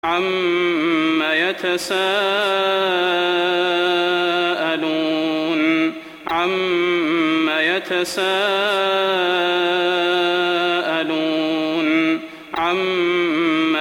عَمَّ يَتَسَاءَلُونَ عَمَّ يَتَسَاءَلُونَ عَمَّ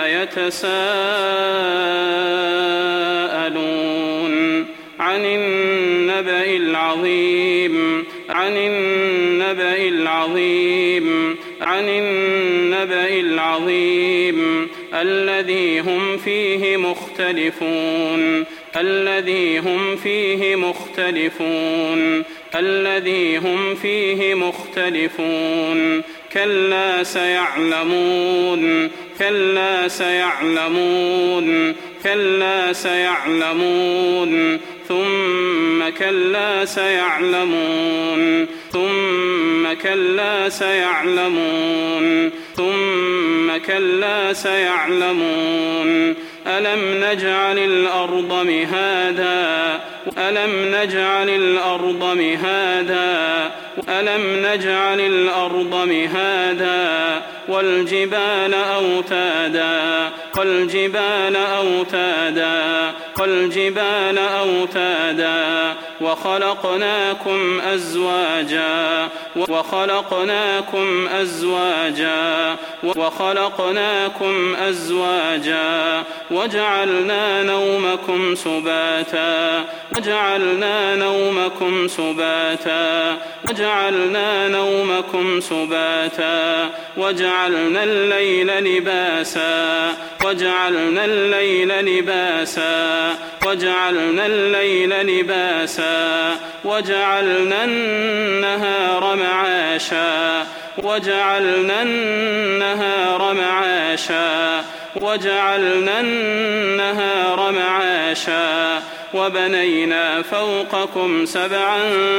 يَتَسَاءَلُونَ عَنِ النَّبَإِ الْعَظِيمِ عَنِ النَّبَإِ الْعَظِيمِ عَنِ النَّبَإِ الْعَظِيمِ الَّذِي هُمْ فِيهِ مُخْتَلِفُونَ الَّذِي هُمْ فِيهِ مُخْتَلِفُونَ الَّذِي هُمْ فِيهِ مُخْتَلِفُونَ كَلَّا سَيَعْلَمُونَ كَلَّا سَيَعْلَمُونَ كَلَّا سَيَعْلَمُونَ ثُمَّ كَلَّا سَيَعْلَمُونَ ثُمَّ كَلَّا سَيَعْلَمُونَ ثُمَّ كَلَّا سَيَعْلَمُونَ أَلَمْ نَجْعَلِ الْأَرْضَ مِهَادًا أَلَمْ نَجْعَلِ الْأَرْضَ مِهَادًا أَلَمْ نَجْعَلِ الْأَرْضَ مِهَادًا وَالْجِبَالَ أَوْتَادًا وَالْجِبَالَ أَوْتَادًا وَالْجِبَالَ أَوْتَادًا وَخَلَقْنَاكُمْ أَزْوَاجًا وَخَلَقْنَاكُمْ أَزْوَاجًا وَخَلَقْنَاكُمْ أَزْوَاجًا وَجَعَلْنَا نَوْمَكُمْ سُبَاتًا وَجَعَلْنَا نَوْمَكُمْ سُبَاتًا وَجَعَلْنَا نَوْمَكُمْ سُبَاتًا وَجَعَلْنَا اللَّيْلَ لِبَاسًا وَجَعَلْنَا اللَّيْلَ لِبَاسًا وَجَعَلْنَا اللَّيْلَ لِبَاسًا وَجَعَلْنَا النَّهَارَ مَعَاشًا وَجَعَلْنَا النَّهَارَ مَعَاشًا وَجَعَلْنَا النَّهَارَ مَعَاشًا وَبَنَيْنَا فَوْقَكُمْ سَبْعًا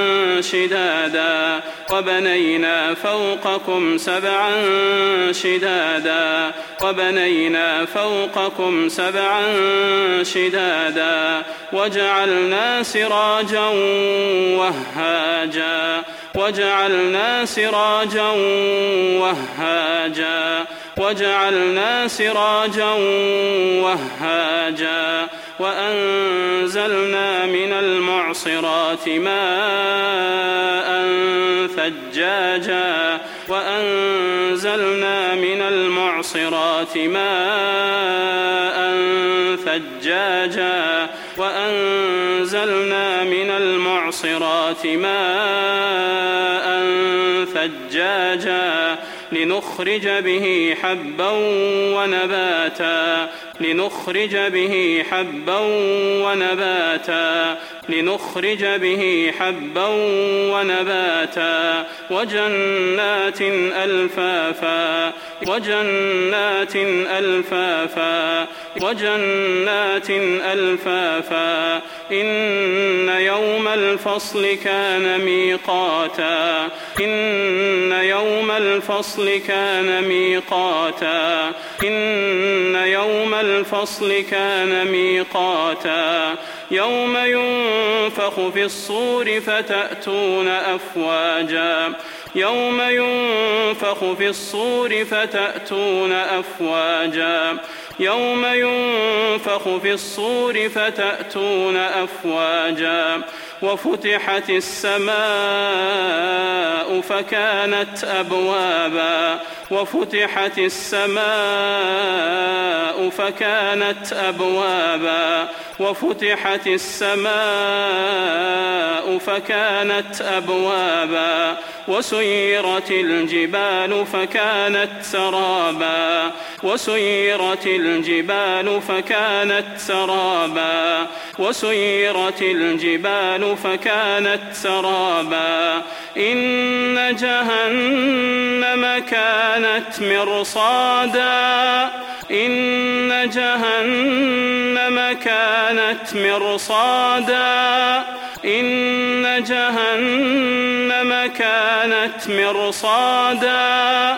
شِدَادًا وَبَنَيْنَا فَوْقَكُمْ سَبْعًا شِدَادًا وَبَنَيْنَا فَوْقَكُمْ سَبْعًا شِدَادًا وَجَعَلْنَا سِرَاجًا وَهَّاجًا وَجَعَلْنَا سِرَاجًا وَهَّاجًا وَجَعَلْنَا سِرَاجًا وَهَّاجًا وَأَنزَلْنَا مِنَ الْمُعْصِرَاتِ مَاءً ثَجَّاجًا وَأَنزَلْنَا مِنَ الْمُعْصِرَاتِ مَاءً ثَجَّاجًا وَأَنزَلْنَا مِنَ الْمُعْصِرَاتِ مَاءً ثَجَّاجًا لنخرج به حبا ونباتا لنخرج به حبا ونباتا لنخرج به حبا ونباتا وجنات ألفافا وجنات ألفافا وجنات ألفافا إن يوم الفصل كان ميقاتا إن يوم الفصل كان ميقاتا إن يوم الفصل كان ميقاتا يوم ينفخ في الصور فتأتون أفواجا يوم ينفخ في الصور فتأتون أفواجا يوم ينفخ في الصور فتأتون أفواجا وفتحت السماء فكانت أبوابا وفتحت السماء فكانت أبوابا وفتحت السماء فكانت أبوابا وسيرت الجبال فكانت سرابا وسيرت الجبال فكانت سرابا وسيرت الجبال فكانت سرابا إن جهنم كانت مرصادا إن جهنم كانت مرصادا إن جهنم كانت مرصادا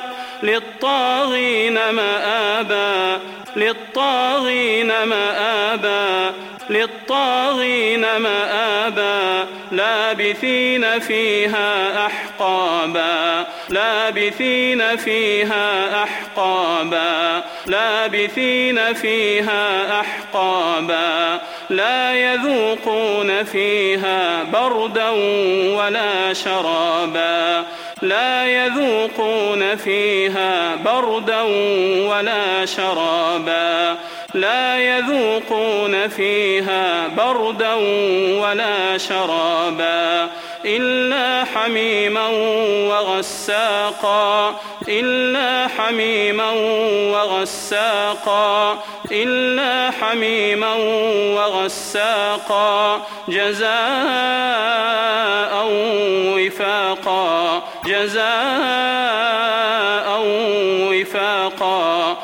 للطاغين مآبا للطاغين مآبا للطاغين مآبا لابثين فيها أحقابا لابثين فيها أحقابا لابثين فيها أحقابا لا يذوقون فيها بردا ولا شرابا لا يذوقون فيها بردا ولا شرابا لا يذوقون فيها بردا ولا شرابا إلا حميما وغساقا إلا حميما وغساقا إلا حميما وغساقا جزاء وفاقا جزاء وفاقا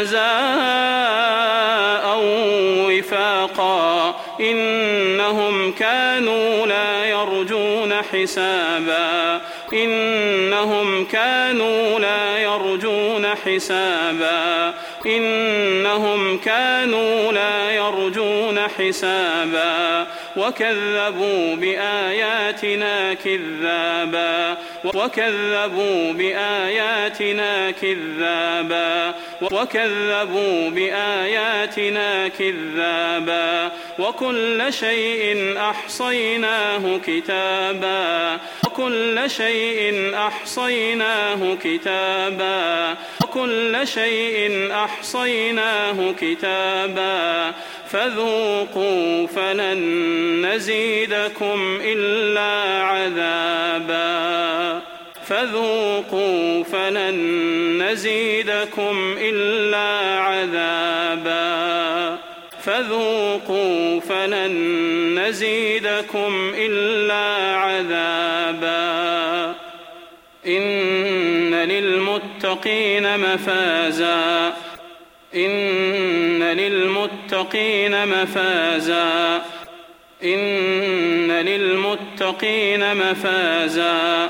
جزاء وفاقا إنهم كانوا لا يرجون حسابا إنهم كانوا لا يرجون حسابا إنهم كانوا لا يرجون حسابا وكذبوا بآياتنا كذابا وكذبوا بآياتنا كذابا وكذبوا بآياتنا كذابا وكل شيء أحصيناه كتابا وكل شيء أحصيناه كتابا وكل شيء أحصيناه كتابا فذوقوا فلن نزيدكم إلا عذابا فذوقوا فلن نزيدكم إلا عذابا فذوقوا فلن نزيدكم إلا عذابا إن للمتقين مفازا إن للمتقين مفازا إن للمتقين مفازا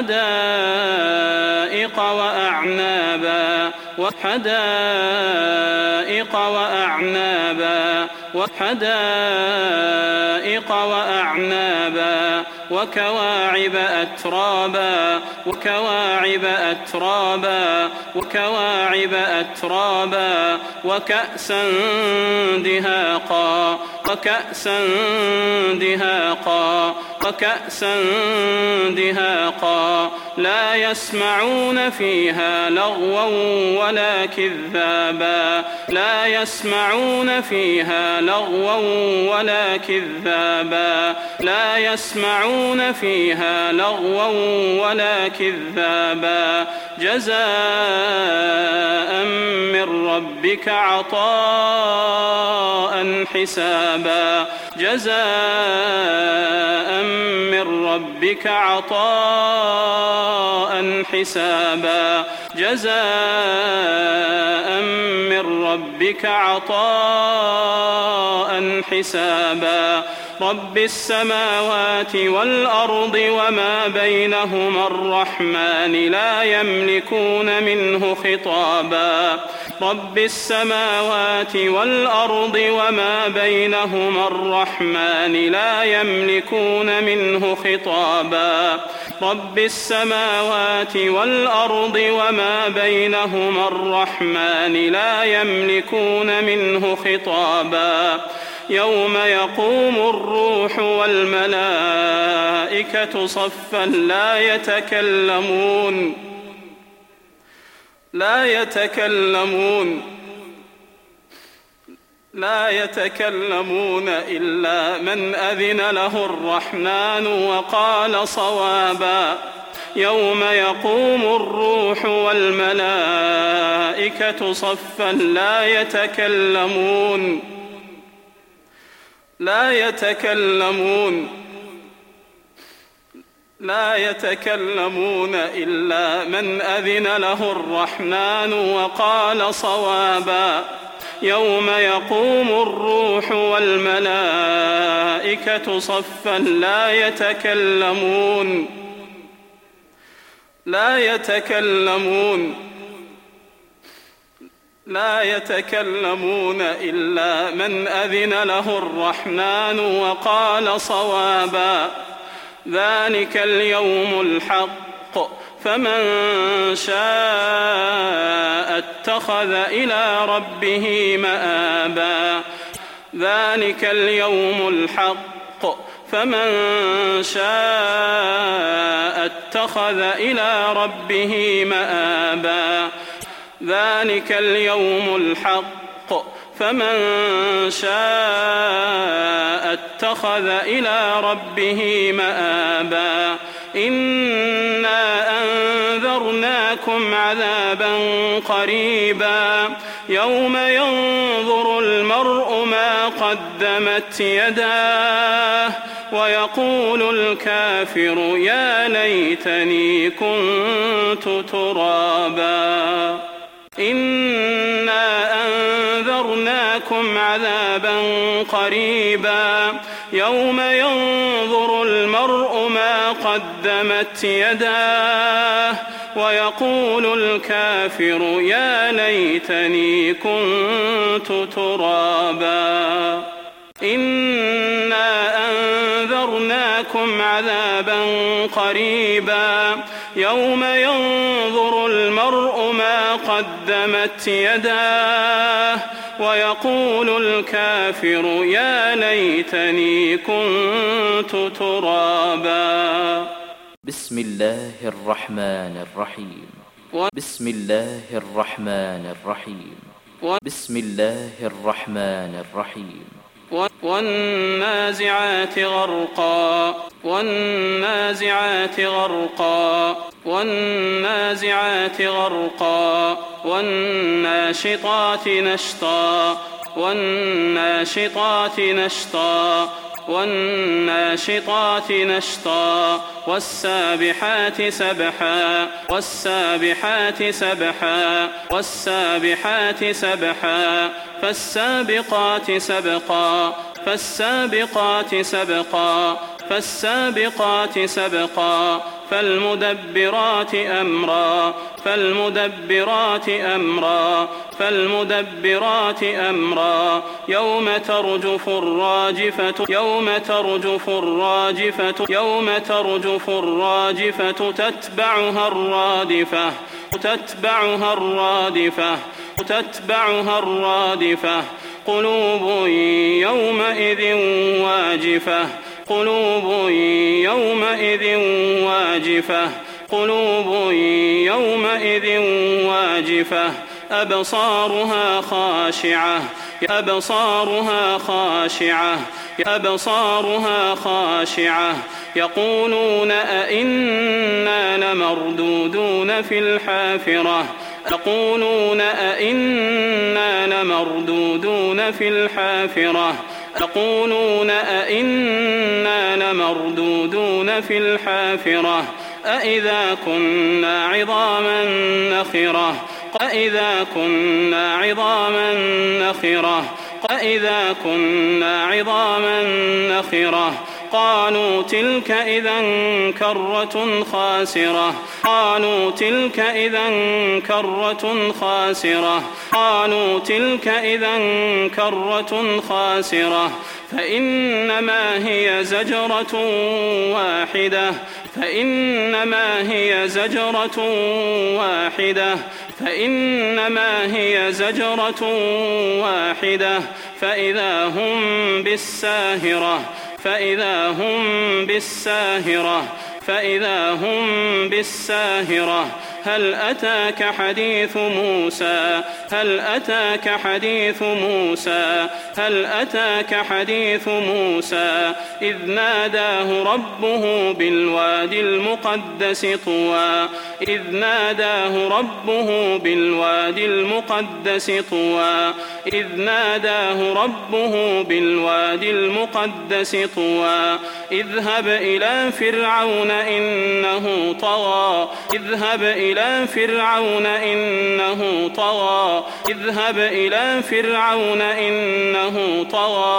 حدائق وأعنابا وحدائق وأعنابا وحدائق وأعنابا وكواعب أترابا وكواعب أترابا وكواعب أترابا وكأسا دهاقا وكأسا دهاقا وكأسا دهاقا لا يسمعون فيها لغوا ولا كذابا لا يسمعون فيها لغوا ولا كذابا لا يسمعون فيها لغوا ولا كذابا جزاء من ربك عطاء حسابا جزاء من ربك عطاء حسابا جزاء من ربك عطاء حسابا رب السماوات والأرض وما بينهما الرحمن لا يملكون منه خطابا رب السماوات والأرض وما بينهما الرحمن لا يملكون منه خطابا رب السماوات والأرض وما بينهما الرحمن لا يملكون منه خطابا يوم يقوم الروح والملائكة صفا لا يتكلمون إلا من أذن له الرحمن وقال صوابا يوم يقوم الروح والملائكة صفا لا يتكلمون إلا من أذن له الرحمن وقال صوابا يوم يقوم الروح والملائكة صفا لا لا يتكلمون إلا من أذن له الرحمن وقال صوابا ذلك اليوم الحق فمن شاء اتخذ إلى ربه مآبا ذلك اليوم الحق فمن شاء اتخذ إلى ربه مآبا ذلك اليوم الحق فمن شاء اتخذ إلى ربه مآبا إنا أنذرناكم عذابا قريبا يوم ينظر المرء ما قدمت يداه ويقول الكافر يا ليتني كنت ترابا إنا أنذرناكم عذابا قريبا يوم ينظر المرء ما قدمت يداه ويقول الكافر يا ليتني كنت ترابا إنا أنذرناكم عذابا قريبا يوم ينظر المرء ما قدمت يداه ويقول الكافر يا ليتني كنت ترابا بسم الله الرحمن الرحيم بسم الله الرحمن الرحيم بسم الله الرحمن الرحيم والنازعات غرقا والنازعات غرقا والنازعات غرقا والناشطات نشطا والناشطات نشطا والناشطات نشطا والسابحات سبحا والسابحات سبحا والسابحات سبحا فالسابقات سبقا فالسابقات سبقا فالسابقات سبقا فالمدبرات أمرا فالمدبرات أمرا فالمدبرات أمرا يوم ترجف الراجفة يوم ترجف الراجفة يوم ترجف الراجفة تتبعها الرادفة تتبعها الرادفة تتبعها الرادفة قلوب يومئذ واجفة قلوب يومئذ واجفة قلوب يومئذ واجفة أبصارها خاشعة أبصارها خاشعة أبصارها خاشعة يقولون أئنا لمردودون في الحافرة يقولون أئنا لمردودون في الحافرة يقولون أئنا لمردودون في الحافرة أئذا كنا عظاما نخرة أئذا كنا عظاما نخرة أئذا كنا عظاما نخرة قالوا تلك إذا كرة خاسرة قالوا تلك إذا كرة خاسرة قالوا تلك إذا كرة خاسرة فإنما هي زجرة واحدة فإنما هي زجرة واحدة فإنما هي زجرة واحدة فإذا هم بالساهرة فإذا هم بالساهرة فإذا هم بالساهرة هل أتاك حديث موسى هل أتاك حديث موسى هل أتاك حديث موسى إذ ناداه ربه بالوادي المقدس طوى إذ ناداه ربه بالوادي المقدس طوى إذ ناداه ربه بالوادي المقدس طوى اذهب إلى فرعون إنه طغى اذهب إلى فرعون إنه طغى اذهب إلى فرعون إنه طغى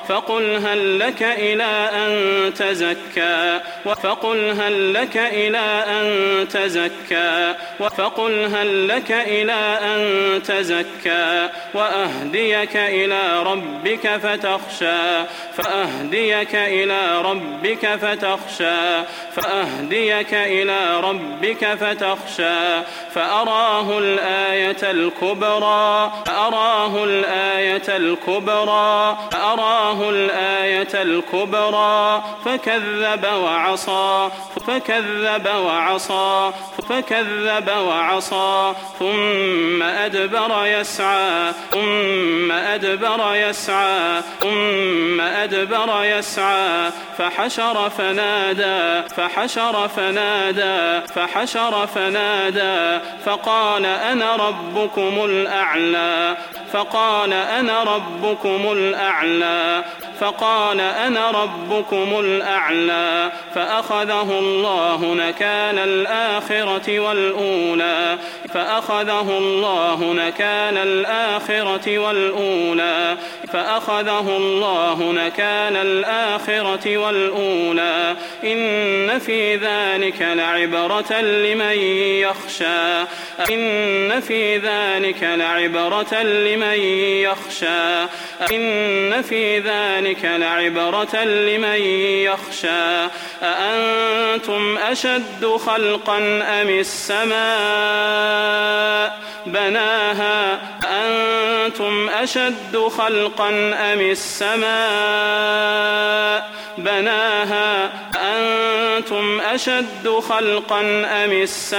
فقل هل لك إلى أن تزكى فقل هل لك إلى أن تزكى فقل هل لك إلى أن تزكى وأهديك إلى ربك فتخشى فأهديك إلى ربك فتخشى فأهديك إلى ربك فتخشى فأراه الآية الكبرى فأراه الآية الكبرى فأراه الآية الكبرى فكذب وعصى فكذب وعصى فكذب وعصى ثم أدبر يسعى ثم أدبر يسعى ثم أدبر يسعى فحشر فنادى فحشر فنادى فحشر فنادى فقال أنا ربكم الأعلى فقال أنا ربكم الأعلى فقال أنا ربكم الأعلى فأخذه الله نكال الآخرة والأولى فأخذه الله نكال الآخرة والأولى فأخذه الله نكال الآخرة والأولى إن في ذلك لعبرة لمن يخشى إن في ذلك لعبرة لمن يخشى إن في ذلك لعبرة لمن يخشى أأنتم أشد خلقا أم السماء بناها أأنتم أشد خلقا أم السماء بناها أأنتم أشد خلقا أم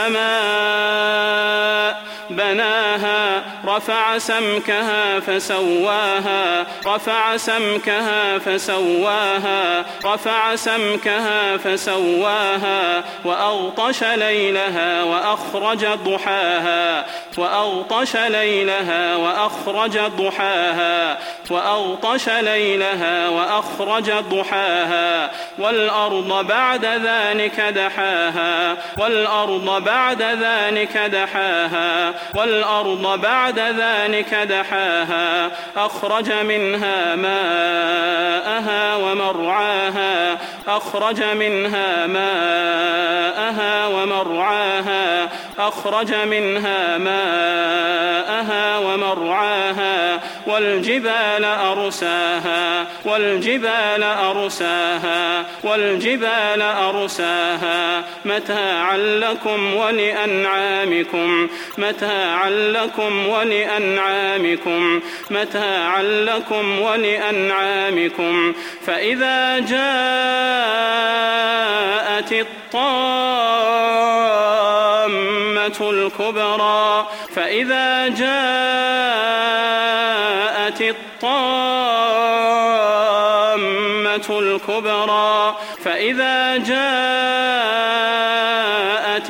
السماء بناها رفع سمكها فسواها رفع سمكها فسواها رفع سمكها فسواها وأغطش ليلها وأخرج ضحاها وأغطش ليلها وأخرج ضحاها وأغطش ليلها وأخرج ضحاها والأرض بعد ذلك دحاها والأرض بعد ذلك دحاها والأرض بعد ذلك دحاها أخرج منها ماءها ومرعاها أخرج منها ماءها ومرعاها أخرج منها ماءها ومرعاها والجبال أرساها والجبال أرساها والجبال أرساها متاعا لكم ولأنعامكم متاعا لكم ولأنعامكم متاعا لكم ولأنعامكم فإذا جاءت الطامة الكبرى فإذا جاءت الطامة الكبرى فإذا جاءت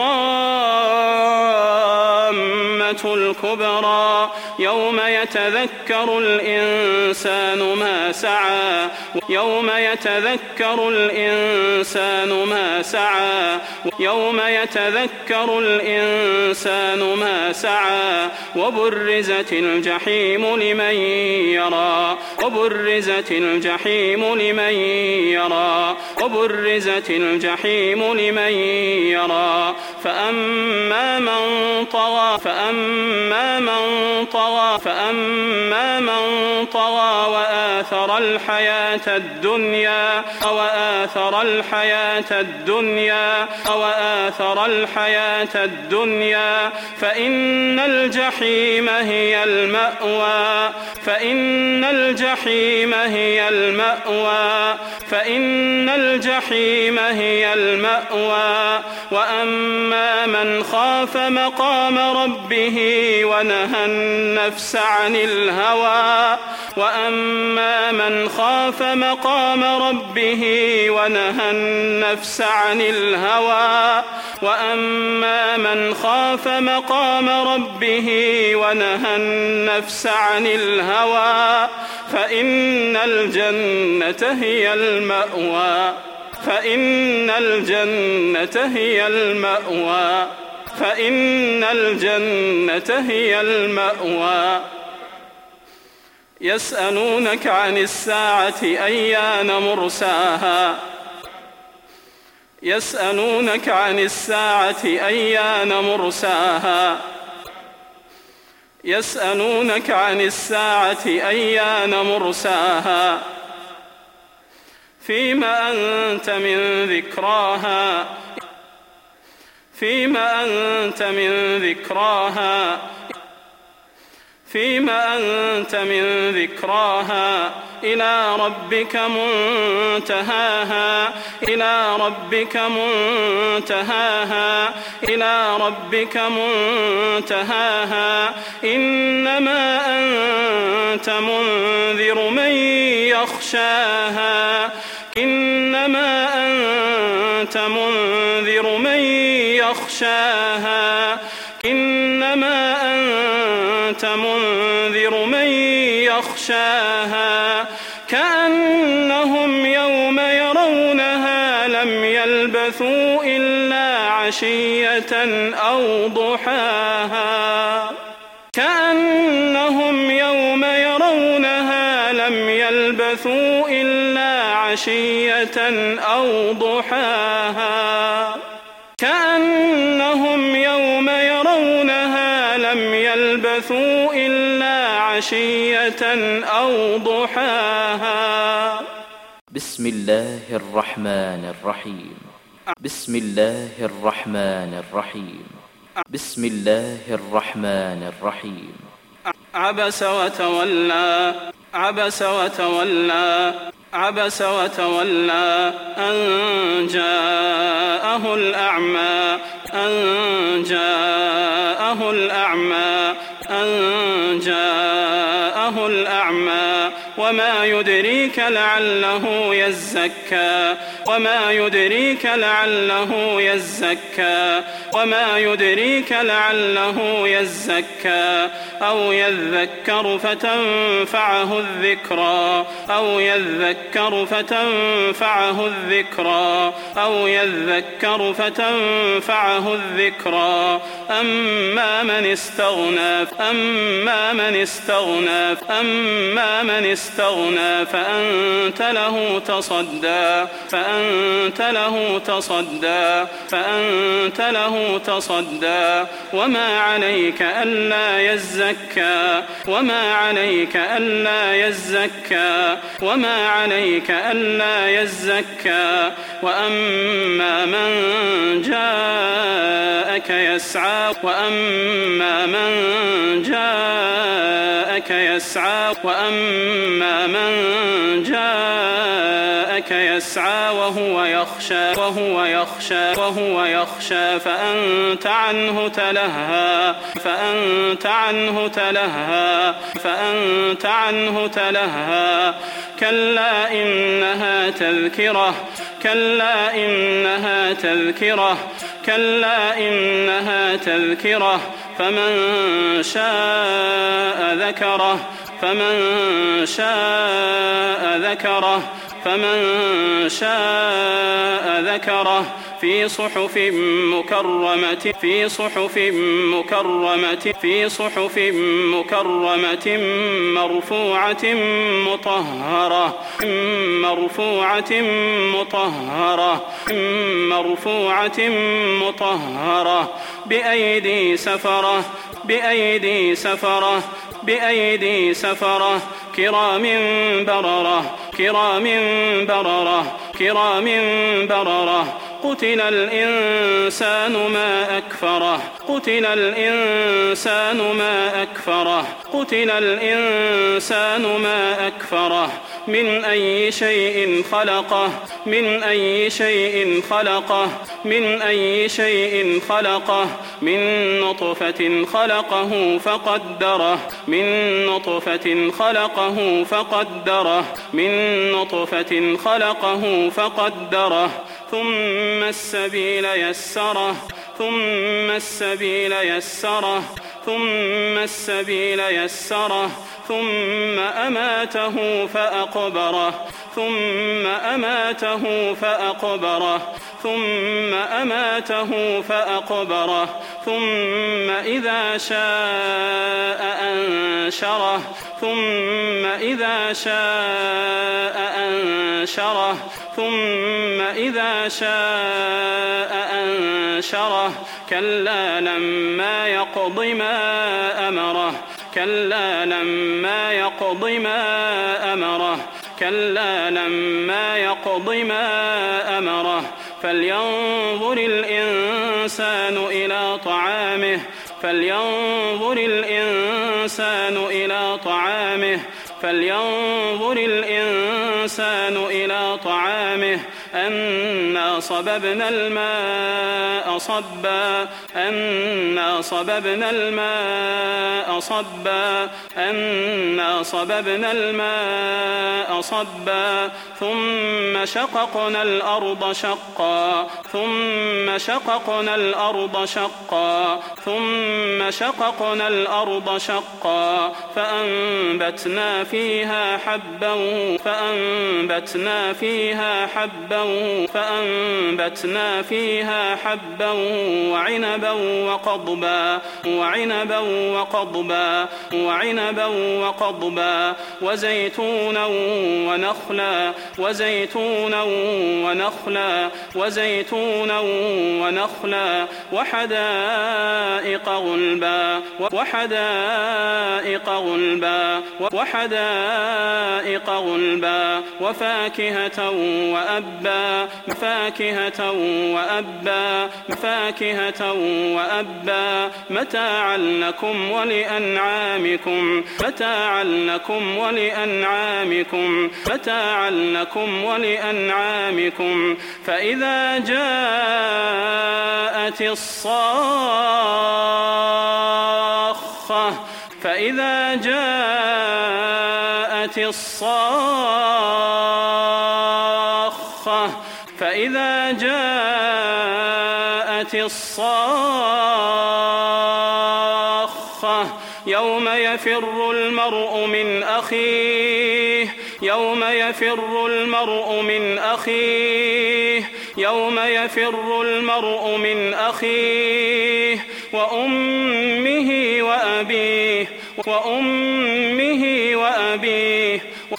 الطامة الكبرى يوم يتذكر الإنسان ما سعى يوم يتذكر الإنسان ما سعى يوم يتذكر الإنسان ما سعى وبرزت الجحيم لمن يرى وبرزت الجحيم لمن يرى وبرزت الجحيم لمن يرى فأما من طغى فأما من طغى فأما من طغى وآثر الحياة الدنيا وآثر الحياة الدنيا وآثر الحياة الدنيا فإن الجحيم هي المأوى فإن الجحيم هي المأوى فإن الجحيم هي المأوى وأما من خاف مقام ربه ونهى النفس عن الهوى وأما من خاف مقام ربه ونهى النفس عن الهوى وأما من خاف مقام ربه ونهى النفس عن الهوى فإن الجنة هي المأوى فإن الجنة هي المأوى فإن الجنة هي المأوى يسألونك عن الساعة أيان مرساها يسألونك عن الساعة أيان مرساها يسألونك عن الساعة أيان مرساها فيما أنت من ذكراها فيما أنت من ذكراها فيما أنت من ذكراها إلى ربك منتهاها إلى ربك منتهاها إلى ربك منتهاها إنما أنت منذر من يخشاها إنما أنت منذر من يخشاها إنما أنت منذر من يخشاها كأنهم يوم يرونها لم يلبثوا إلا عشية أو ضحاها كأنهم يوم يرونها لم يلبثوا إلا عشية أو ضحاها كأنهم يوم يرونها لم يلبثوا إلا عشية أو ضحاها. بسم الله الرحمن الرحيم. بسم الله الرحمن الرحيم. بسم الله الرحمن الرحيم. عبس وتولى عبس وتولى عبس وتولى أن جاءه الأعمى أن جاءه الأعمى أن جاءه الأعمى وما يدريك لعله يزكى وما يدريك لعله يزكى وما يدريك لعله يزكى أو يذكر فتنفعه الذكرى أو يذكر فتنفعه الذكرى أو يذكر فتنفعه الذكرى أما من استغنى أما من استغنى أما من استغنى فأنت له تصدى فأنت له تصدى فأنت له تصدى وما عليك ألا يزكى وما عليك ألا يزكى وما عليك ألا يزكى وأما من جاءك يسعى وأما من جاءك يسعى وأما من جاءك يسعى وهو يخشى فأنت عنه تلهى فأنت عنه تلهى فأنت عنه تلهى كلا إنها تذكرة كلا إنها تذكرة كلا إنها تذكرة فمن شاء ذكره فمن شاء ذكره فمن شاء ذكره في صحف مكرمة في صحف مكرمة في صحف مكرمة مرفوعة مطهرة مرفوعة مطهرة مرفوعة مطهرة بأيدي سفرة بأيدي سفرة بأيدي سفرة كرام بررة كرام بررة كرام بررة قتل الإنسان ما أكفره قتل الإنسان ما أكفره قتل الإنسان ما أكفره من أي شيء خلقه من أي شيء خلقه من أي شيء خلقه من نطفة خلقه فقدره من نطفة خلقه فقدره من نطفة خلقه فقدره ثم السبيل يسره ثم السبيل يسره ثم السبيل يسره ثم أماته فأقبره ثم أماته فأقبره ثم أماته فأقبره ثم إذا شاء أنشره ثم إذا شاء أنشره ثم إذا شاء أنشره كلا لما يقض ما أمره كلا لما يقض ما أمره كلا لما يقض ما أمره فلينظر الإنسان إلى طعامه فلينظر الإنسان إلى طعامه فلينظر الإنسان إلى طعامه أنا صببنا الماء صبا أنا صببنا الماء صبا أنا صببنا الماء صبا ثم شققنا الأرض شقا ثم شققنا الأرض شقا ثم شققنا الأرض شقا فأنبتنا فيها حبا فأنبتنا فيها حبا فأنبتنا فيها حبا وعنبا وقضبا وعنبا وقضبا وعنبا وقضبا وزيتونا ونخلا وزيتونا ونخلا وزيتونا ونخلا وحدائق غلبا وحدائق غلبا وحدائق غلبا وفاكهة وأبا فاكهة وأبا فاكهة وأبا متاعا لكم ولأنعامكم متاعا لكم ولأنعامكم متاعا لكم ولأنعامكم فإذا جاءت الصاخة فإذا جاءت الصاخة فإذا جاءت الصاخة يوم يفر المرء من أخيه يوم يفر المرء من أخيه يوم يفر المرء من أخيه وأمه وأبيه وأمه وأبيه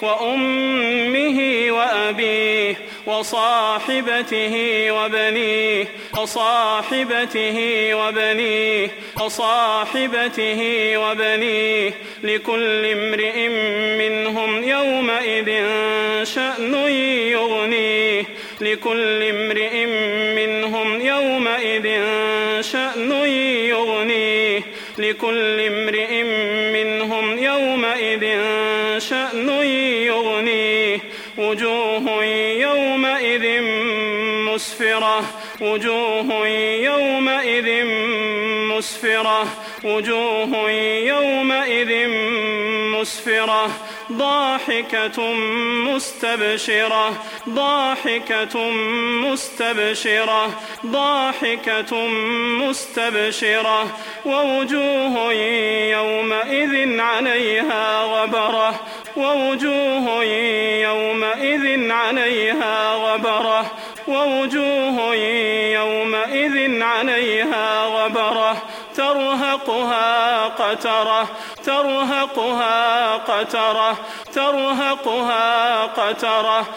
وأمه وأبيه وصاحبته وبنيه وصاحبته وبنيه وصاحبته وبنيه لكل امرئ منهم يومئذ شأن يغنيه لكل امرئ منهم يومئذ شأن يغنيه لكل امرئ منهم يومئذ شأن يغنيه وجوه يومئذ مسفرة وجوه يومئذ مسفرة وجوه يومئذ مسفرة ضاحكة مستبشرة ضاحكة مستبشرة ضاحكة مستبشرة ووجوه يومئذ عليها غبرة ووجوه يومئذ عليها غبرة ووجوه يومئذ عليها غبرة ترهقها قترة ترهقها قترة ترهقها قترة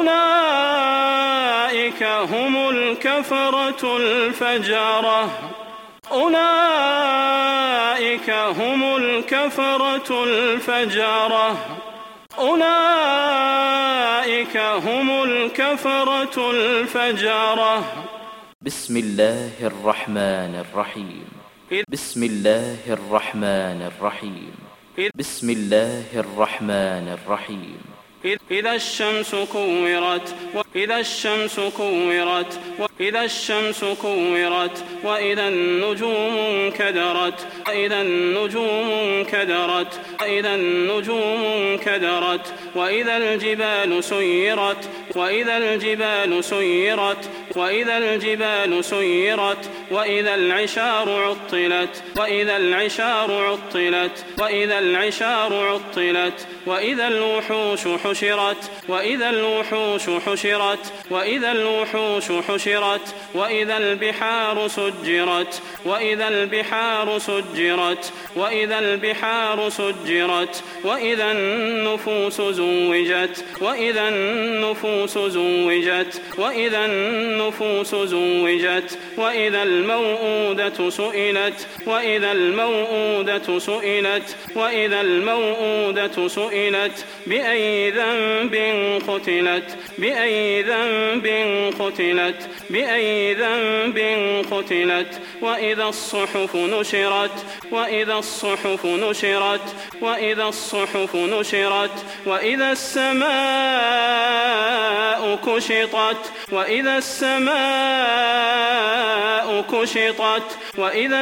أولئك هم الكفرة الفجرة أولئك هم الكفرة الفجرة أولئك هم الكفرة الفجرة بسم الله الرحمن الرحيم بسم الله الرحمن الرحيم بسم الله الرحمن الرحيم إذا الشمس كورت وإذا الشمس كورت وإذا الشمس كورت وإذا النجوم انكدرت وإذا النجوم انكدرت وإذا النجوم انكدرت وإذا الجبال سيرت وإذا الجبال سيرت وإذا الجبال سيرت وإذا العشار عطلت وإذا العشار عطلت وإذا العشار عطلت وإذا الوحوش حشرت وإذا الوحوش حشرت وإذا الوحوش حشرت وإذا البحار سجرت وإذا البحار سجرت وإذا البحار سجرت وإذا النفوس زوجت وإذا النفوس زوجت وإذا النفوس زوجت وإذا الموءودة سئلت وإذا الموءودة سئلت وإذا الموءودة سئلت بأي ذنب قتلت بأي ذنب قتلت بأي ذنب قتلت وإذا الصحف نشرت وإذا الصحف نشرت وإذا الصحف نشرت وإذا السماء كشطت وإذا السماء كشطت وإذا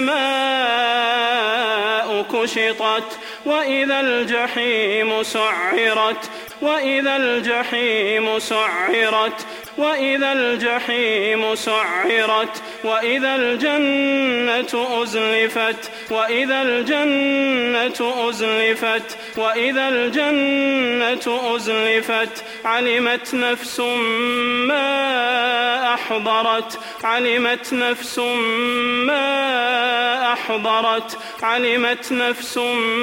السماء كشطت وإذا الجحيم سعرت وإذا الجحيم سعرت وإذا الجحيم سعرت وإذا الجنة أزلفت وإذا الجنة أزلفت وإذا الجنة أزلفت علمت نفس ما أحضرت علمت نفس ما أحضرت علمت نفس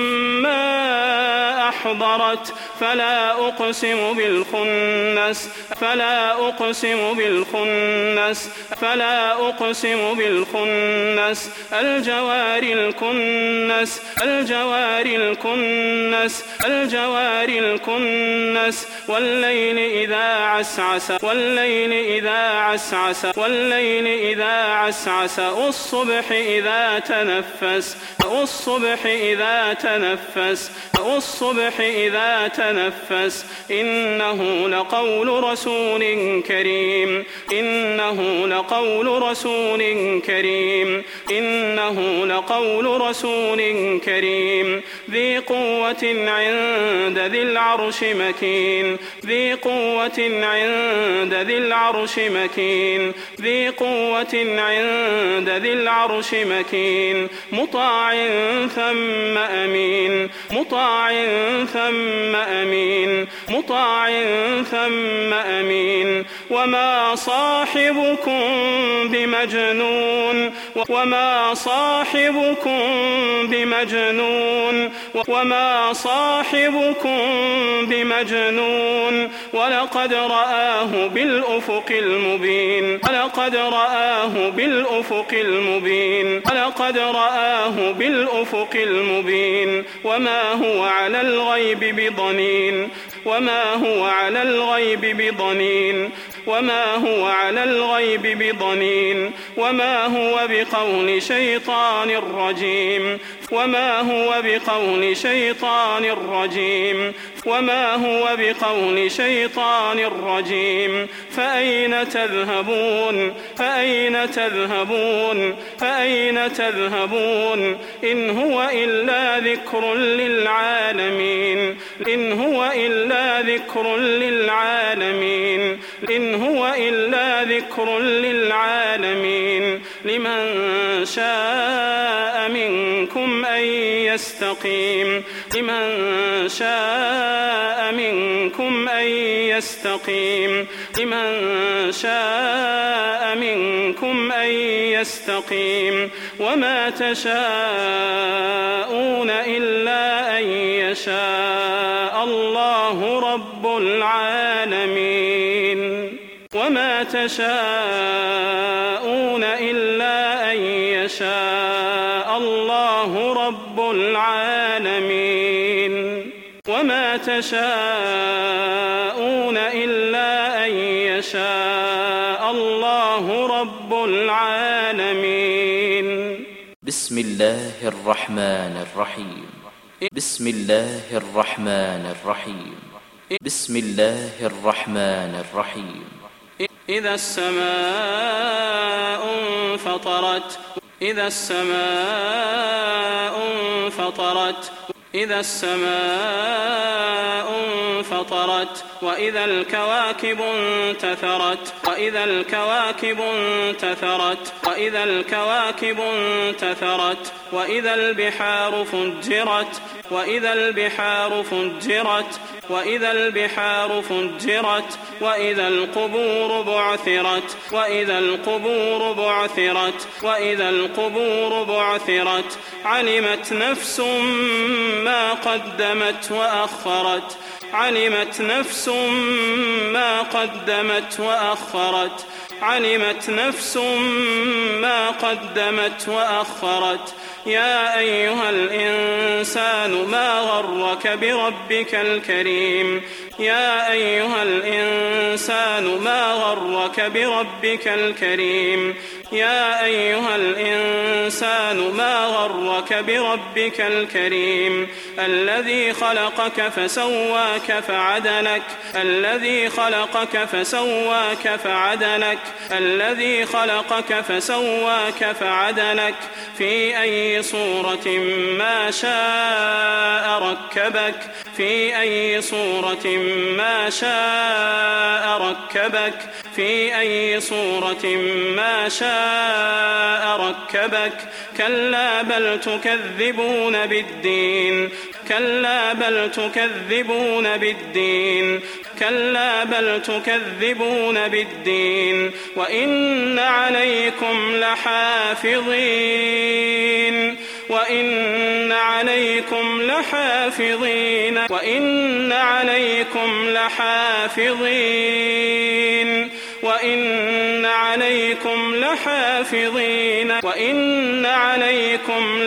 ما أحضرت فلا أقسم بالخنس فلا أقسم بالخنس فلا أقسم بالخنس الجوار الكنس الجوار الكنس الجوار الكنس والليل إذا عسعس والليل إذا عسعس والليل إذا عسعس والصبح إذا تنفس والصبح إذا تنفس والصبح إذا تنفس إنه لقول رسول كريم إنه لقول رسول كريم إنه لقول رسول كريم ذي قوة عند ذي العرش مكين ذي قوة عند ذي العرش مكين ذي قوة عند ذي العرش مكين مطاع ثم أمين مطاع ثم أمين مطاع ثم أمين وما صاحبكم بمجنون وما صاحبكم بمجنون وما صاحبكم بمجنون ولقد رآه بالأفق المبين ولقد رآه بالأفق المبين ولقد رآه بالأفق المبين وما هو على الغيب بضنين وما هو على الغيب بضنين وما هو على الغيب بضنين وما هو بقول شيطان رجيم وما هو بقول شيطان رجيم وما هو بقول شيطان رجيم فأين تذهبون فأين تذهبون فأين تذهبون إن هو إلا ذكر للعالمين إن هو إلا ذكر للعالمين إن هو إلا ذكر للعالمين لمن شاء منكم أن يستقيم لمن شاء منكم أن يستقيم لمن شاء منكم أن يستقيم وما تشاءون إلا أن يشاء الله رب العالمين وما تشاءون إلا أن يشاء الله رب العالمين وما تشاءون إلا أن يشاء الله رب العالمين بسم الله الرحمن الرحيم بسم الله الرحمن الرحيم بسم الله الرحمن الرحيم إذا السماء انفطرت إذا السماء انفطرت إذا السماء انفطرت وإذا الكواكب انتثرت وإذا الكواكب انتثرت وإذا الكواكب انتثرت وإذا البحار فجرت وإذا البحار فجرت وإذا البحار فجرت وإذا القبور بعثرت وإذا القبور بعثرت وإذا القبور بعثرت علمت نفس ما قدمت وأخرت علمت نفس ما قدمت وأخرت علمت نفس ما قدمت وأخرت يا أيها الإنسان ما غرك بربك الكريم يا أيها الإنسان ما غرك بربك الكريم يا أيها الإنسان ما غرك بربك الكريم الذي خلقك فسواك فعدلك الذي خلقك فسواك فعدلك الذي خلقك فسواك فعدلك في أي صورة ما شاء ركبك في أي صورة ما شاء ركبك في أي صورة ما شاء ركبك كلا بل تكذبون بالدين كلا بل تكذبون بالدين كلا بل تكذبون بالدين وإن عليكم لحافظين وإن عليكم لحافظين وإن عليكم لحافظين وإن عليكم لحافظين وإن عليكم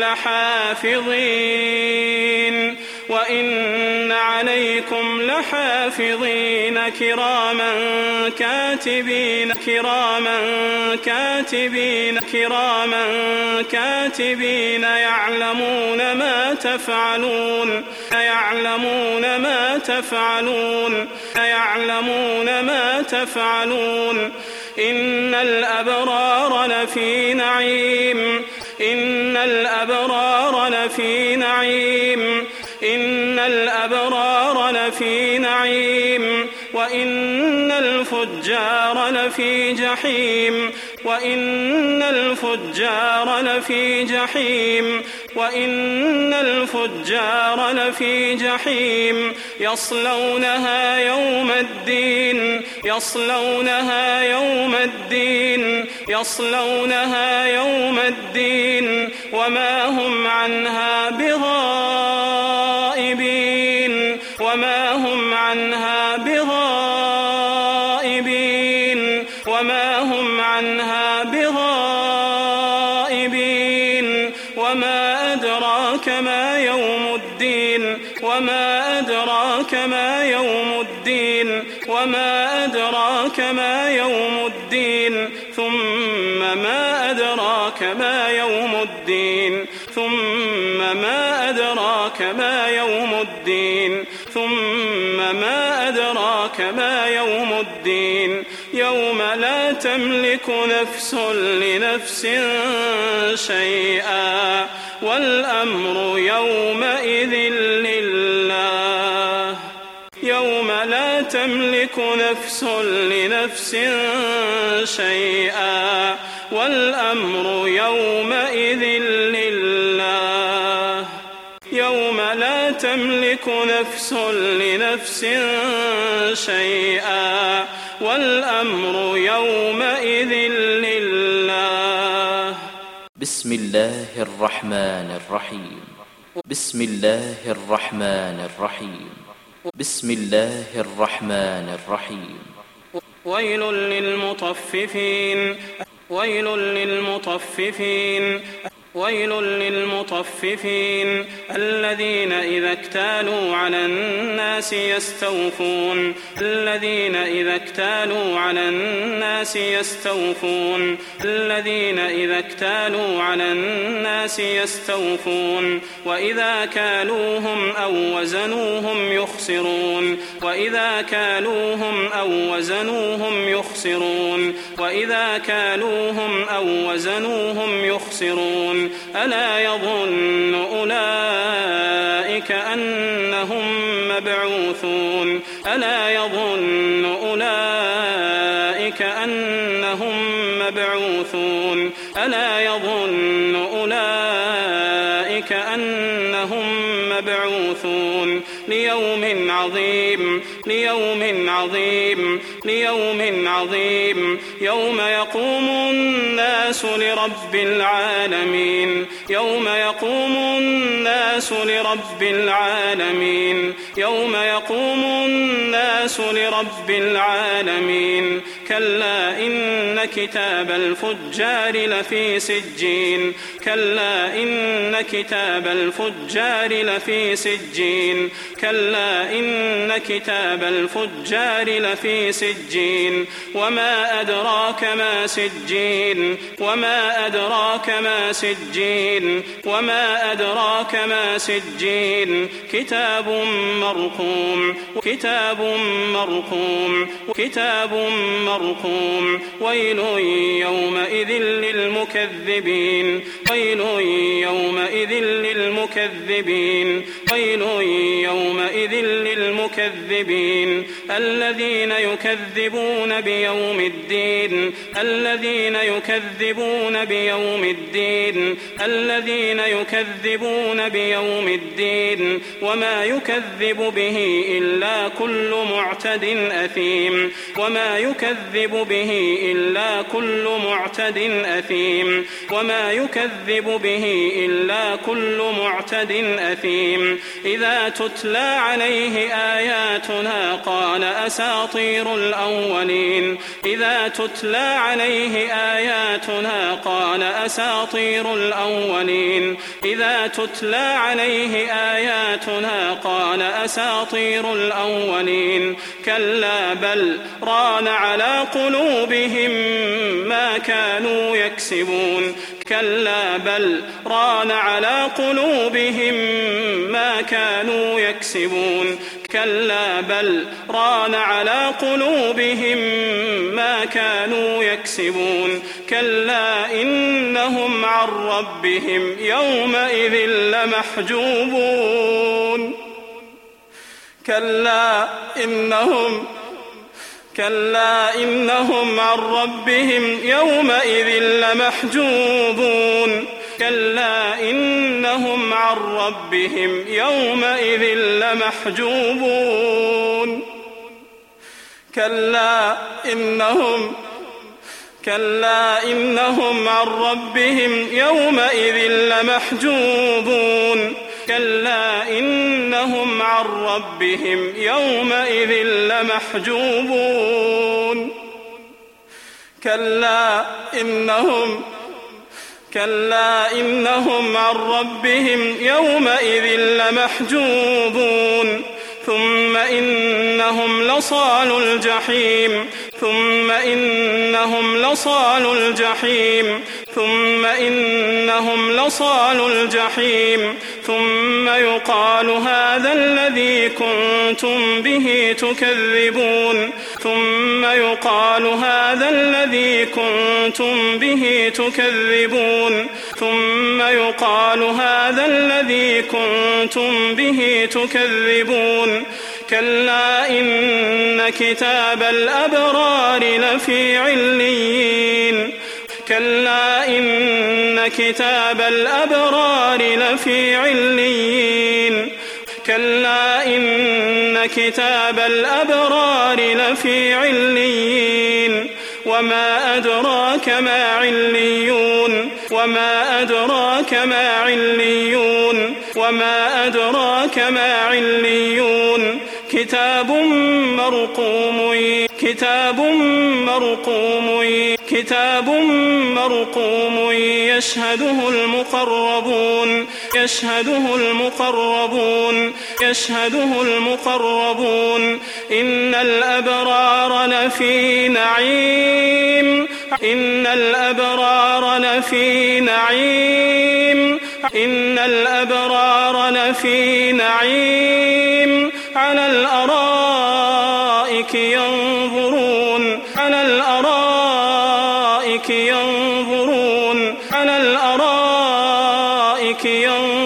لحافظين وإن عليكم لحافظين كراما كاتبين كراما كاتبين كراما كاتبين يعلمون ما تفعلون يعلمون ما تفعلون يعلمون ما تفعلون إن الأبرار لفي نعيم إن الأبرار لفي نعيم إن الأبرار لفي نعيم وإن الفجار لفي جحيم وإن الفجار لفي جحيم وإن الفجار لفي جحيم يصلونها يوم الدين يصلونها يوم الدين يصلونها يوم الدين وما هم عنها بغائبين وما هم عنها بغائبين وما هم عنها بغائبين وما أدراك ما يوم الدين وما أدراك ما يوم الدين وما أدراك ما يوم الدين ثم ما أدراك ما يوم الدين ثم ما أدراك ما يوم الدين ثم ما أدراك ما يوم الدين يوم لا تملك نفس لنفس شيئا والأمر يومئذ لله يوم لا تملك نفس لنفس شيئا والأمر يومئذ لله يوم لا تملك نفس لنفس شيئا والأمر يومئذ لله بسم الله الرحمن الرحيم بسم الله الرحمن الرحيم بسم الله الرحمن الرحيم ويل للمطففين ويل للمطففين ويل للمطففين الذين إذا اكتالوا على الناس يستوفون الذين إذا اكتالوا على الناس يستوفون الذين إذا اكتالوا على الناس يستوفون وإذا كالوهم أو وزنوهم يخسرون وإذا كالوهم أو وزنوهم يخسرون وإذا كالوهم أو وزنوهم يخسرون ألا يظن أولئك أنهم مبعوثون ألا يظن أولئك أنهم مبعوثون ألا يظن أولئك أنهم مبعوثون ليوم عظيم ليوم عظيم يوم يقوم الناس لرب العالمين يوم يقوم الناس لرب العالمين يوم يقوم الناس لرب العالمين كلا إن كتاب الفجار لفي سجين كلا إن كتاب الفجار لفي سجين كلا إن كتاب الفجار لفي سجين وما أدراك ما سجين وما أدراك ما سجين وما أدراك ما سجين كتاب مرقوم كتاب مرقوم كتاب مرقوم ويل يومئذ للمكذبين ويل يومئذ للمكذبين ويل يومئذ للمكذبين الذين يكذبون بيوم الدين الذين يكذبون بيوم الدين الذين يكذبون بيوم الدين وما يكذب به إلا كل معتد أثيم وما يكذب به إلا كل معتد أثيم وما يكذب به إلا كل معتد أثيم إذا تتلى عليه آياتنا قال أساطير الأولين إذا تتلى عليه آياتنا قال أساطير الأولين إذا تتلى عليه آياتنا قال أساطير الأولين كلا بل ران على قلوبهم ما كانوا يكسبون كلا بل ران على قلوبهم ما كانوا يكسبون كلا بل ران على قلوبهم ما كانوا يكسبون كلا إنهم عن ربهم يومئذ لمحجوبون كلا إنهم عن ربهم يومئذ لمحجوبون كلا إنهم عن ربهم يومئذ لمحجوبون كلا إنهم عن ربهم يومئذ لمحجوبون كلا إنهم عن ربهم يومئذ لمحجوبون كلا إنهم عن ربهم يومئذ لمحجوبون ثم إنهم لصالو الجحيم ثم إنهم لصالو الجحيم ثم إنهم لصالو الجحيم ثم يقال هذا الذي كنتم به تكذبون ثم يقال هذا الذي كنتم به تكذبون ثم يقال هذا الذي كنتم به تكذبون كلا إن كتاب الأبرار لفي عليين كلا إن كتاب الأبرار لفي عليين كلا إن كتاب الأبرار لفي عليين وما أدراك ما عليون وما أدراك ما عليون وما أدراك ما عليون كتاب مرقوم كتاب مرقوم كتاب مرقوم يشهده المقربون يشهده المقربون يشهده المقربون إن الأبرار لفي نعيم إن الأبرار لفي نعيم إن الأبرار لفي نعيم على الأرائك ينظرون على الأرائك ينظرون على الأرائك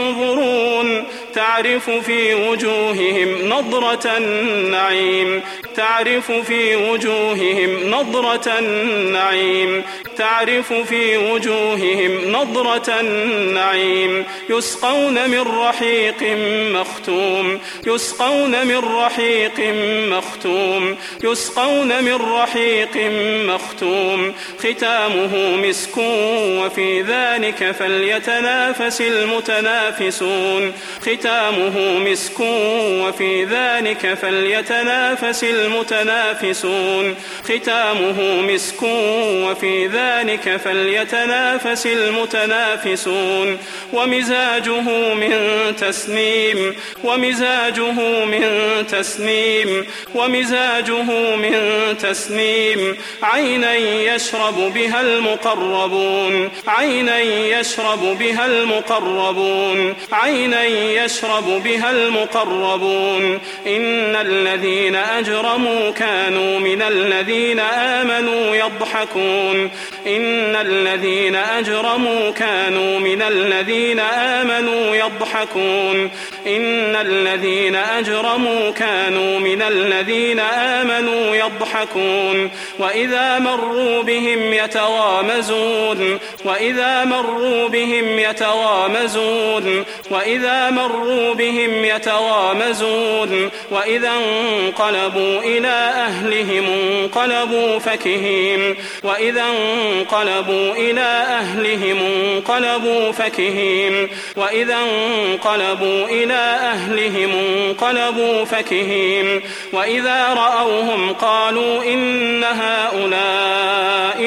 ينظرون تعرف في وجوههم نضرة النعيم تعرف في وجوههم نضرة النعيم تعرف في وجوههم نضرة النعيم يسقون من رحيق مختوم يسقون من رحيق مختوم يسقون من رحيق مختوم ختامه مسك وفي ذلك فليتنافس المتنافسون ختامه مسك وفي ذلك فليتنافس المتنافسون ختامه مسك وفي ذلك فليتنافس المتنافسون ومزاجه من تسنيم ومزاجه من تسنيم ومزاجه من تسنيم عينا يشرب بها المقربون عينا يشرب بها المقربون عينا يشرب بها المقربون إن الذين أجرموا كانوا من الذين آمنوا يضحكون إن الذين أجرموا كانوا من الذين آمنوا يضحكون إن الذين أجرموا كانوا من الذين آمنوا يضحكون وإذا مروا بهم يتغامزون وإذا مروا بهم يتغامزون وإذا مروا بهم يتغامزون وإذا انقلبوا إلى أهلهم انقلبوا فكهين وإذا انقلبوا إلى أهلهم انقلبوا فكهين وإذا انقلبوا إلى أهلهم انقلبوا فكهين وإذا رأوهم قالوا إن هؤلاء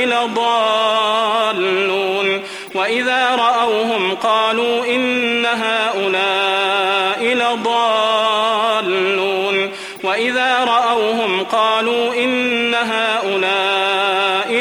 لضالون وإذا رأوهم قالوا إن هؤلاء لضالون وإذا رأوهم قالوا إن هؤلاء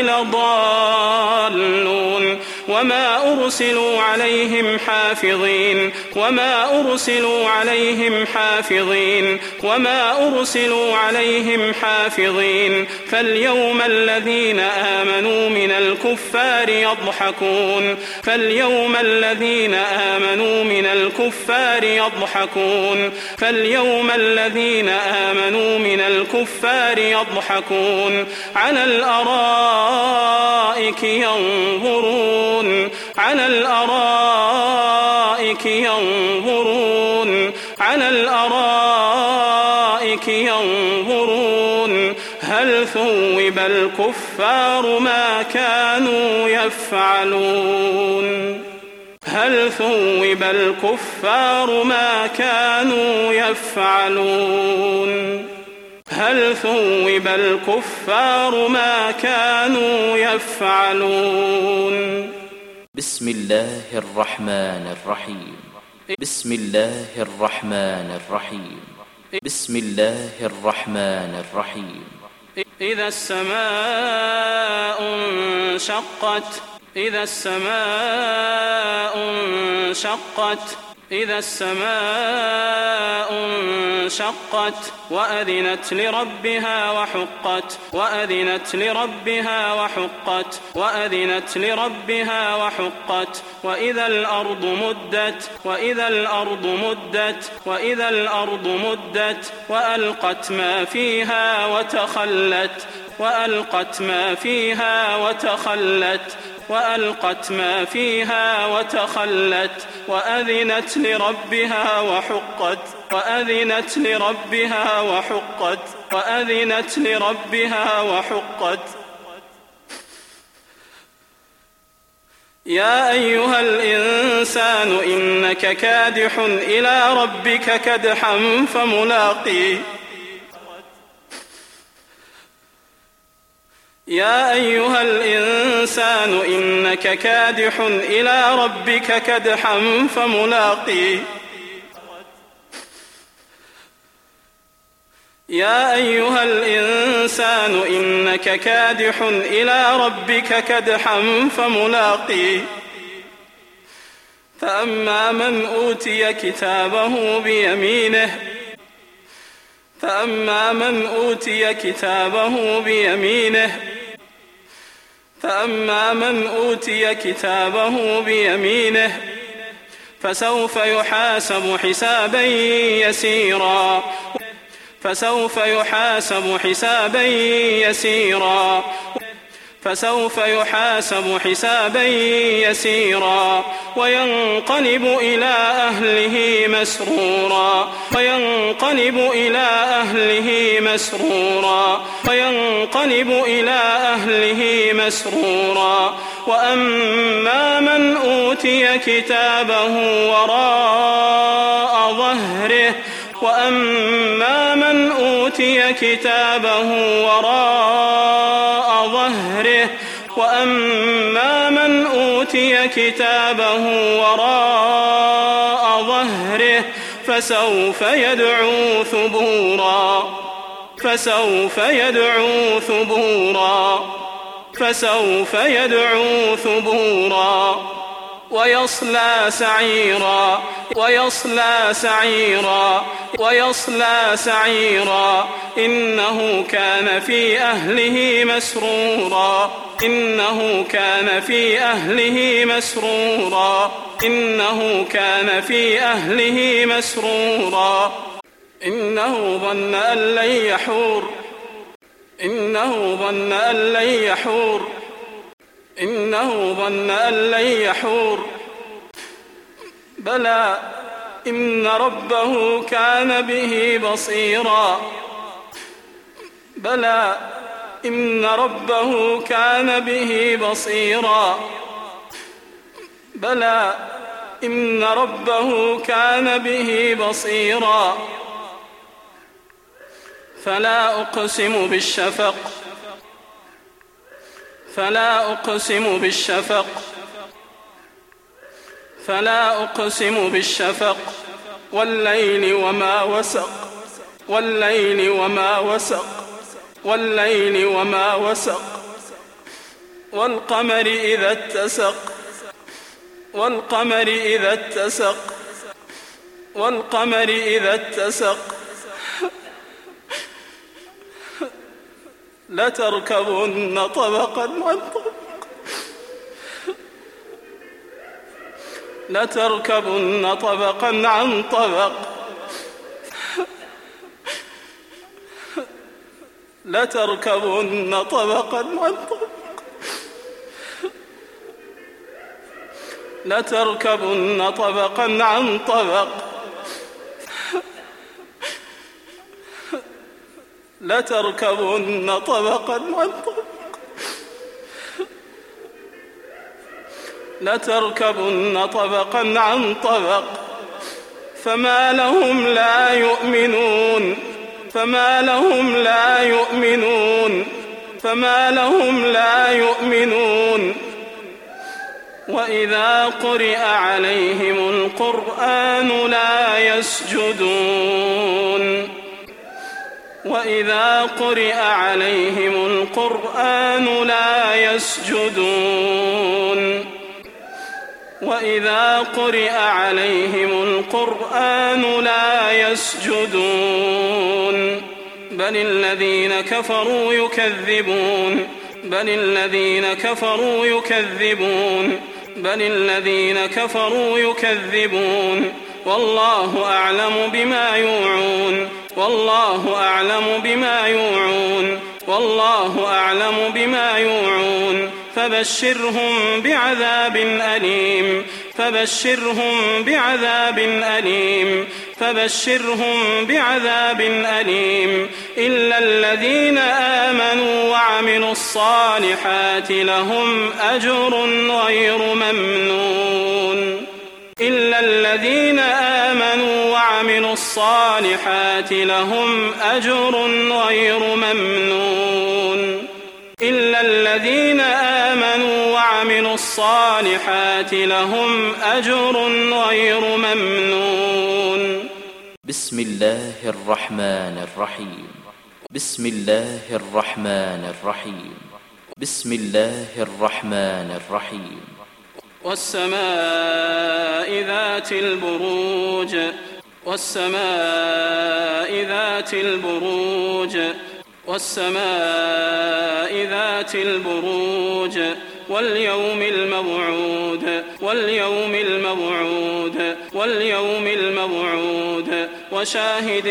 لضالون وما أرسلوا عليهم حافظين وما أرسلوا عليهم حافظين وما أرسلوا عليهم حافظين فاليوم الذين آمنوا من الكفار يضحكون فاليوم الذين آمنوا من الكفار يضحكون فاليوم الذين آمنوا من الكفار يضحكون على الأرائك ينظرون على الأرائك ينظرون على الأرائك ينظرون هل ثوب الكفار ما كانوا يفعلون هل ثوب الكفار ما كانوا يفعلون هل ثوب الكفار ما كانوا يفعلون بسم الله الرحمن الرحيم بسم الله الرحمن الرحيم بسم الله الرحمن الرحيم إذا السماء انشقت إذا السماء انشقت إذا السماء انشقت وأذنت لربها وحقت وأذنت لربها وحقت وأذنت لربها وحقت وإذا الأرض مدت وإذا الأرض مدت وإذا الأرض مدت وألقت ما فيها وتخلت وألقت ما فيها وتخلت وألقت ما فيها وتخلت وأذنت لربها وحقت وأذنت لربها وحقت وأذنت لربها وحقت يا أيها الإنسان إنك كادح إلى ربك كدحا فملاقيه يا أيها الإنسان إنك كادح إلى ربك كدحا فملاقيه يا أيها الإنسان إنك كادح إلى ربك كدحا فملاقيه فأما من أوتي كتابه بيمينه فأما من أوتي كتابه بيمينه فأما من أوتي كتابه بيمينه فسوف يحاسب حسابا يسيرا فسوف يحاسب حسابا يسيرا وينقلب إلى أهله مسرورا وأما من أوتي كتابه وراء ظهره فسوف يدعو ثبورا ويصلى سعيرا إنه كان في أهله مسرورا إنه ظن أن لن يحور بلى إن ربه كان به بصيرا فلا أقسم بالشفق والليل وما وسق والقمر إذا اتسق لتركبن طبقا عن طبق فما لهم لا يؤمنون وإذا قرئ عليهم القرآن لا يسجدون بل الذين كفروا يكذبون والله أعلم بما يوعون فبشرهم بعذاب أليم إلا الذين آمنوا وعملوا الصالحات لهم أجر غير ممنون بسم الله الرحمن الرحيم والسماء ذات البروج واليوم الموعود وشاهد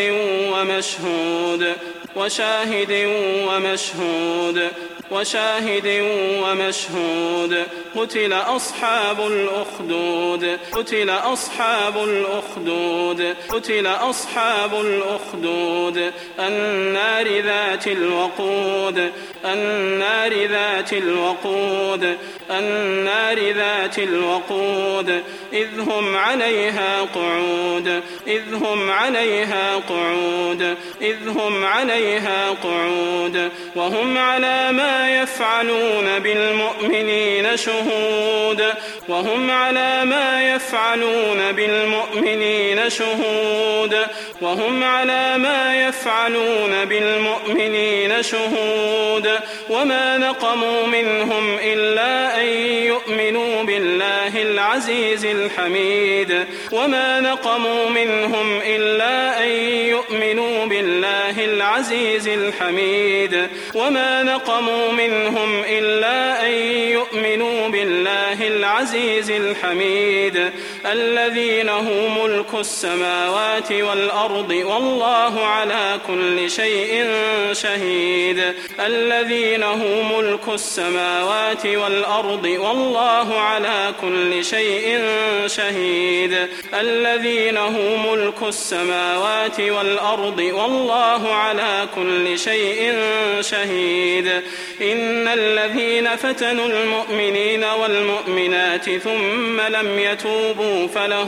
ومشهود وشاهد ومشهود وشاهد ومشهود قتل أصحاب الأخدود قتل أصحاب الأخدود قتل أصحاب الأخدود النار ذات الوقود النار ذات الوقود النار ذات الوقود إذ هم عليها قعود إذ هم عليها قعود إذ هم عليها قعود وهم على ما يفعلون بالمؤمنين شهود وهم على ما يفعلون بالمؤمنين شهود وهم على ما يفعلون بالمؤمنين شهود وما نقموا منهم إلا أن يؤمنوا بالله العزيز الحميد وما نقموا منهم إلا أن يؤمنوا بالله العزيز الحميد وما نقموا منهم إلا أن يؤمنوا بالله العزيز الحميد الذي له ملك السماوات والأرض والله على كل شيء شهيد الذي له ملك السماوات والأرض والله على كل شيء شهيد الذي له ملك السماوات والأرض والله على كل شيء شهيد إن الذين فتنوا المؤمنين والمؤمنات ثم لم يتوبوا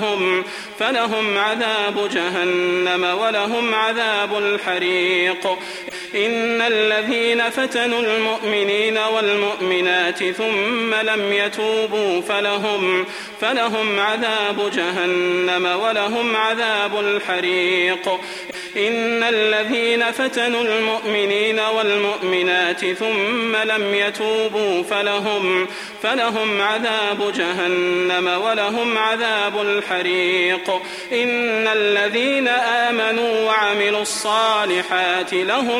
فلهم عذاب جهنم ولهم عذاب الحريق إن الذين فتنوا المؤمنين والمؤمنات ثم لم يتوبوا فلهم عذاب جهنم ولهم عذاب الحريق إن الذين فتنوا المؤمنين والمؤمنات ثم لم يتوبوا فلهم عذاب جهنم ولهم عذاب الحريق إن الذين آمنوا وعملوا الصالحات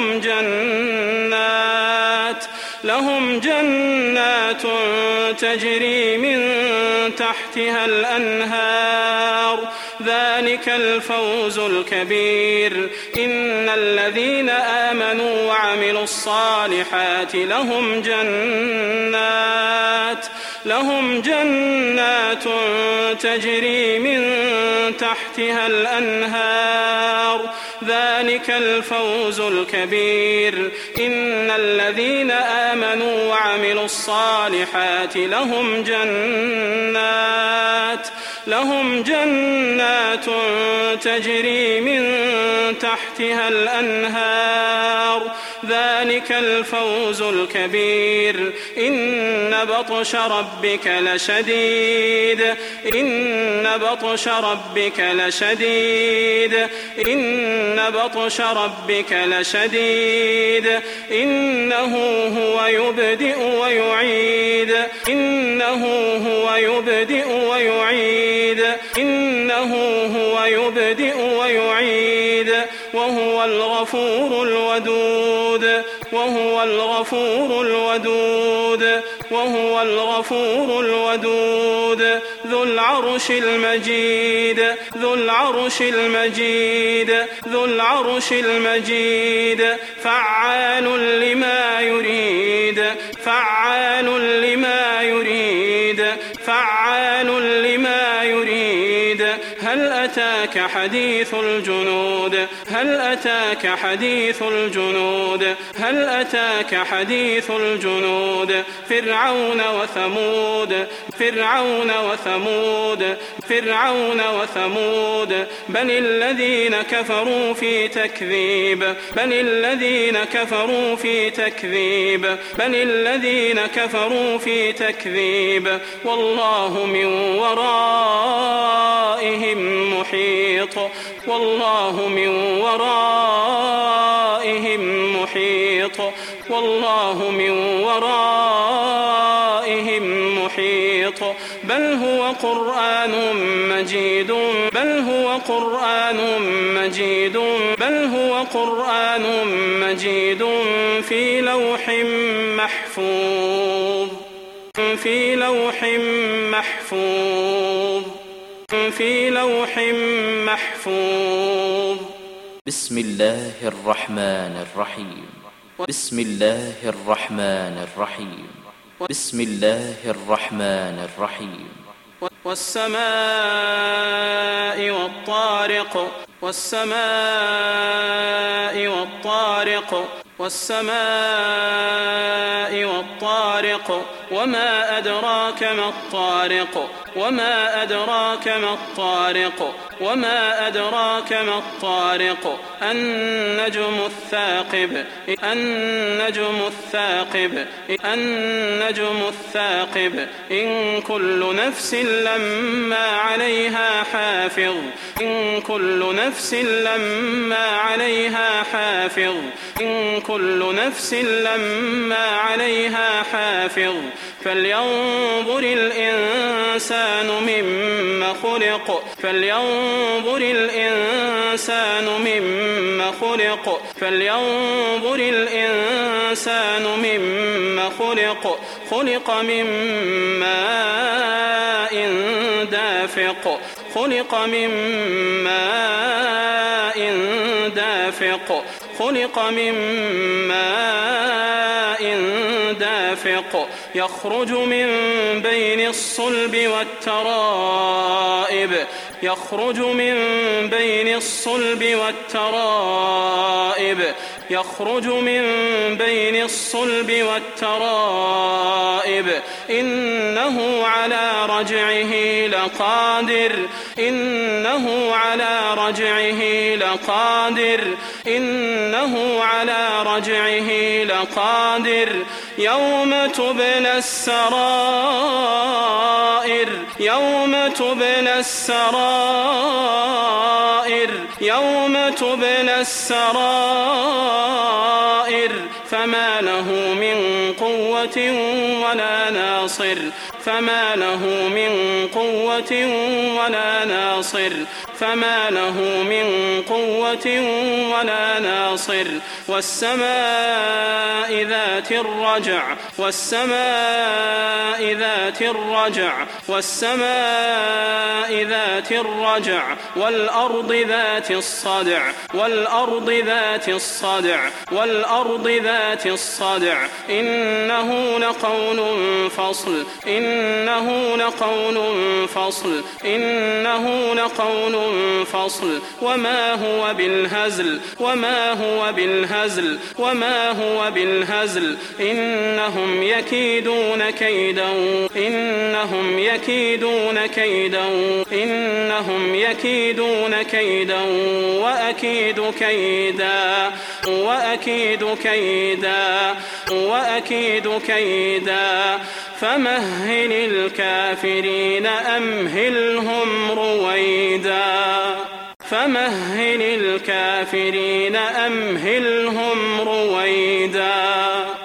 لهم جنات تجري من تحتها الأنهار ذلك الفوز الكبير إن الذين آمنوا وعملوا الصالحات لهم جنات تجري من تحتها الأنهار ذلك الفوز الكبير إن الذين آمنوا وعملوا الصالحات لهم جنات تجري من تحتها الأنهار ذلك الفوز الكبير إن بطش ربك لشديد إن بطش ربك لشديد إن بطش ربك لشديد إنه هو يبدئ ويعيد إنه هو يبدئ ويعيد إنه هو يبدئ ويعيد وهو الغفور الودود وهو الغفور الودود وهو الغفور الودود ذو العرش المجيد ذو العرش المجيد ذو العرش المجيد فعال لما يريد فعال لما يريد فعال لما يريد هل أتاك حديث الجنود هل أتاك حديث الجنود هل أتاك حديث الجنود فرعون وثمود فرعون وثمود فرعون وثمود بل الذين كفروا في تكذيب بل الذين كفروا في تكذيب بل الذين كفروا في تكذيب والله من ورائهم محيط والله من ورائهم محيط والله من ورائهم محيط بل هو قرآن مجيد بل هو قرآن مجيد بل هو قرآن مجيد في لوح محفوظ في لوح محفوظ في لوح محفوظ بسم الله الرحمن الرحيم. بسم الله الرحمن الرحيم. بسم الله الرحمن الرحيم. والسماء والطارق. والسماء والطارق. والسماء والطارق. وما أدراك ما الطارق. وما أدراك ما الطارق. وما أدراك ما الطارق. النجم الثاقب. النجم الثاقب. النجم الثاقب. إن كل نفس لما عليها حافظ. إن كل نفس لما عليها حافظ. إن كل نفس لما عليها حافظ. فلينظر الإنسان مما خلق. فلينظر الإنسان مما خلق. فلينظر الإنسان مما خلق. خلق من ماء دافق. خلق من ماء دافق. خلق من ماء دافق. يخرج من بين الصلب والترائب. يخرج من بين الصلب والترائب. يخرج من بين الصلب والترائب. إنه على رجعه لقادر. إنه على رجعه لقادر. إنه على رجعه لقادر. يوم تبلى السرائر. يوم تبلى السرائر. يوم تبلى السرائر. فما له من قوة ولا ناصر. فما له من قوة ولا ناصر. فما له من قوة ولا ناصر. والسماء ذات الرجع. والسماء ذات الرجع. والسماء ذات الرجع. والأرض ذات الصدع. والأرض ذات الصدع. والأرض ذات الصدع. إنه لقول فصل. إنه لقول فصل. إنه لقول فصل. وما هو بالهزل. وما هو بالهزل. وما هو بالهزل. إنهم يكيدون كيدا. إنهم يكيدون كيدا. إنهم يكيدون كيدا. وأكيد كيدا. وأكيد كيدا. وأكيد كيدا. فمهل الكافرين أمهلهم رويدا. فمهل الكافرين أمهلهم رويدا.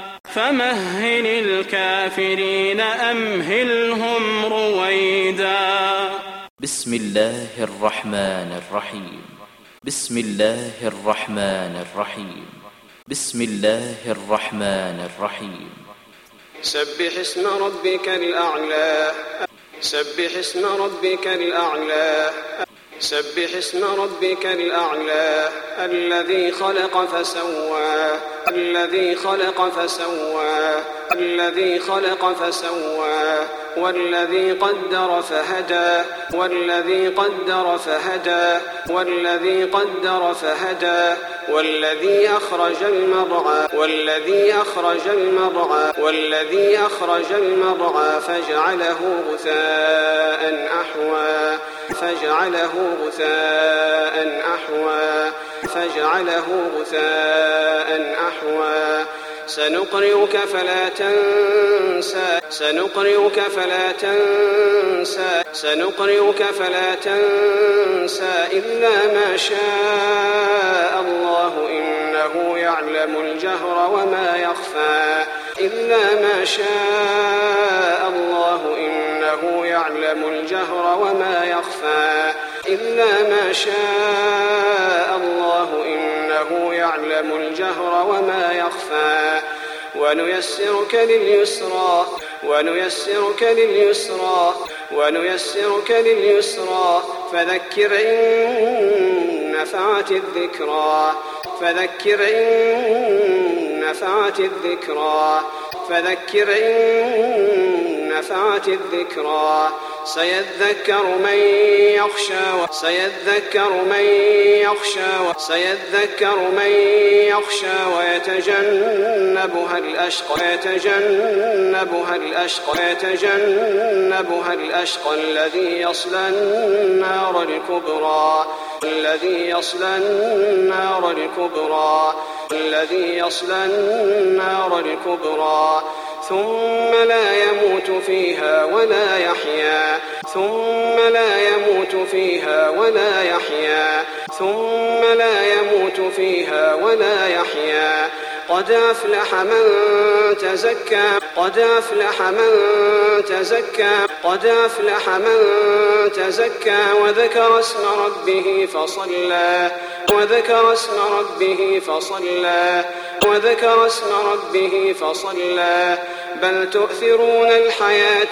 فمهل الكافرين أمهلهم رويدا. بسم الله الرحمن الرحيم. بسم الله الرحمن الرحيم. بسم الله الرحمن الرحيم. سبح اسم ربك الأعلى. سبح اسم ربك الأعلى. سبح اسم ربك الأعلى. الذي خلق فسوى. الذي خلق فسوى. الذي خلق فسوى. والذي قدر فهدى. والذي قدر فهدى. والذي قدر فهدى. والذي أخرج المرعى. والذي أخرج المرعى. والذي أخرج المرعى فجعله غثاء أحوى. فجعله غثاء أحوى. فجعله غثاء أحوى. سنقرئك فلا تنسى. سنقرئك فلا تنسى. سنقرئك فلا تنسى إلا ما شاء الله إنه يعلم الجهر وما يخفى. إلا ما شاء الله إنه يعلم الجهر وما يخفى. إلا ما شاء الله إنه يعلم الجهر وما يخفى. ونيسرك لليسرى. ونيسرك لليسرى. ونيسرك لليسرى. فذكر إن نفعت الذكرى فذكر إن نفعت الذكرى سيذكر من يخشى ويتجنبها الأشقى الذي يصلى النار الكبرى ثم لا يموت فيها ولا يحيا قد أفلح من تزكى وذكر اسم ربه فصلى بل تؤثرون الحياة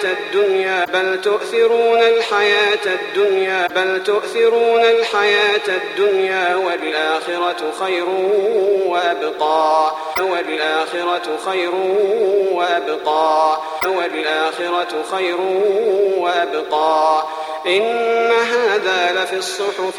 الدنيا والآخرة خير وأبقى إن هذا لفي الصحف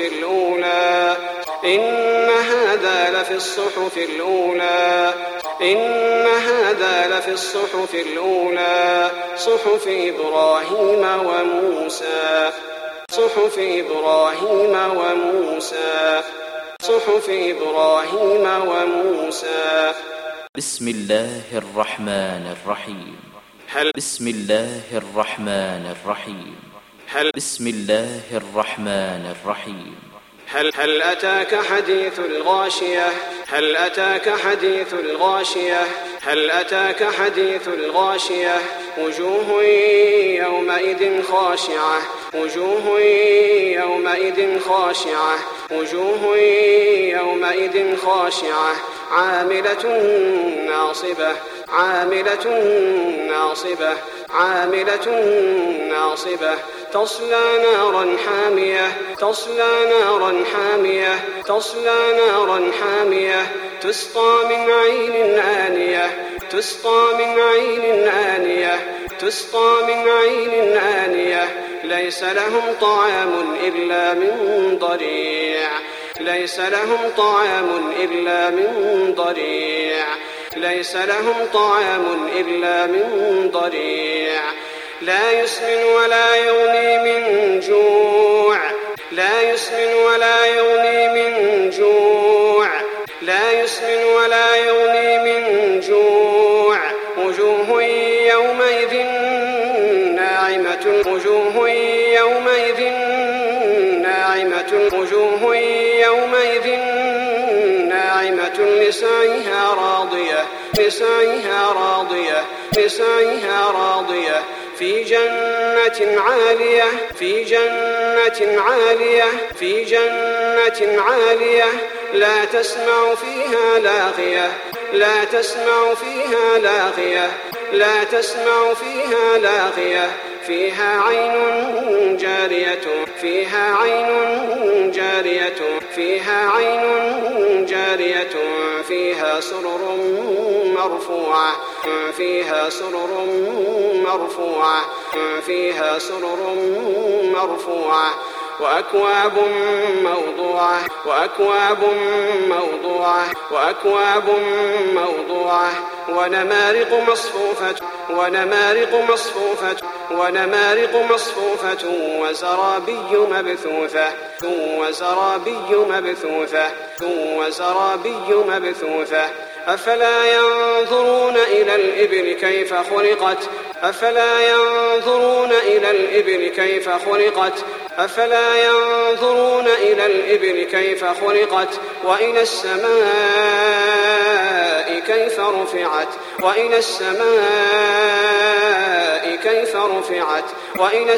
الأولى صحف إبراهيم وموسى بسم الله الرحمن الرحيم بسم الله الرحمن الرحيم بسم الله الرحمن الرحيم هل أتاك حديث الغاشية وجوه يومئذ خاشعة عاملة ناصبة تصلى نارا حامية تسقى من عين آنية ليس لهم طعام إلا من ضريع لا يسمن ولا يغني من جوع وجوه يومئذ ناعمة لسعيها راضية في جنة عالية لا تسمع فيها لاغية فيها عين جارية فيها سرر مرفوعة وأكواب موضوعة ونمارق مصفوفة وزرابي مبثوثة أفلا ينظرون إلى الإبل كيف خلقت وإلى السماء كيف رفعت وإلى السماء كيف رفعت وإلى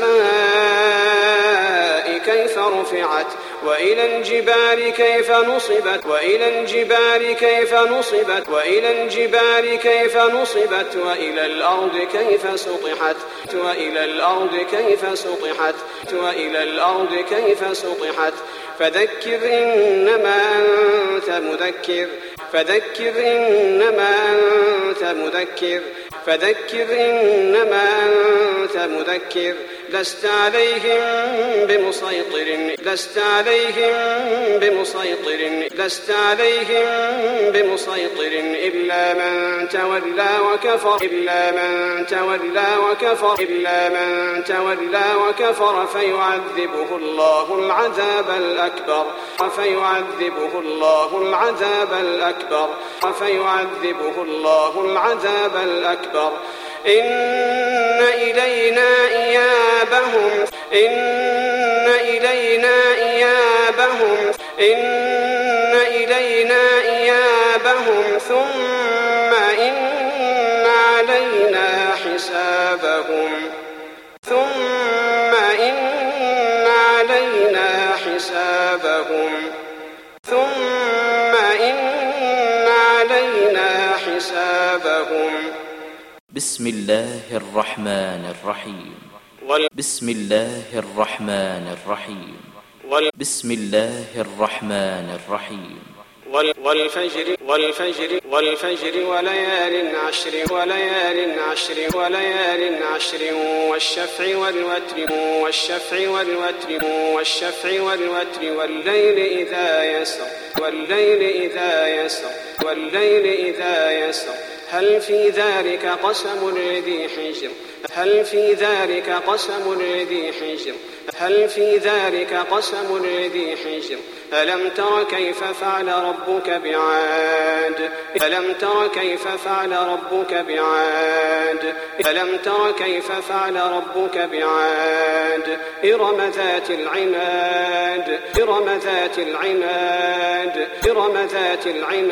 السماء كيف رفعت وإلى الجبال كيف نصبت وإلى الجبال كيف نصبت وإلى الجبال كيف نصبت وإلى الأرض كيف سطحت وإلى الأرض كيف سطحت وإلى الأرض كيف سطحت فذكر إنما أنت مذكر فذكر إنما أنت مذكر فذكر إنما أنت مذكر لست عليهم بمسيطر لست عليهم بمسيطر لست عليهم بمسيطر إلا من تولى وكفر إلا من تولى وكفر إلا من تولى وكفر فيعذبه الله العذاب الأكبر فيعذبه الله العذاب الأكبر فيعذبه الله العذاب الأكبر إن إلينا إيابهم إن إلينا إيابهم إن إلينا إيابهم ثم إن علينا حسابهم ثم إن علينا حسابهم ثم إن علينا حسابهم بسم الله الرحمن الرحيم بسم الله الرحمن الرحيم بسم الله الرحمن الرحيم والفجر والفجر والفجر وليال عشر وليال عشر وليال عشر والشفع والوتر والشفع والوتر والشفع والوتر والليل إذا يسر والليل إذا يسر والليل إذا يسر هل في ذلك قسم لذي حجر هل في ذلك قسم لذي حجر هل في ذلك قسم لذي حجر ألم تر كيف فعل ربك بعاد ألم تر كيف فعل ربك بعاد ألم تر كيف فعل ربك بعاد إرم ذات العماد إرم ذات العماد إرم ذات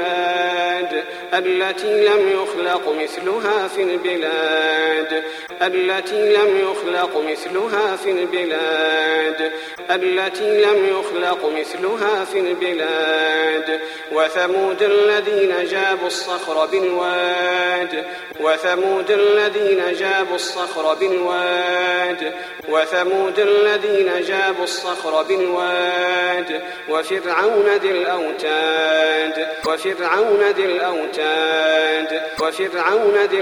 العماد التي لم يخلق مثلها في البلاد التي لم يخلق مثلها في البلاد التي لم يخلق مثلها في البلاد وثمود الذين جابوا الصخر بالواد وثمود الذين جابوا الصخر بالواد وثمود الذين جابوا الصخر بالواد وفرعون ذي الأوتاد وفرعون ذي الأوتاد وفرعون ذي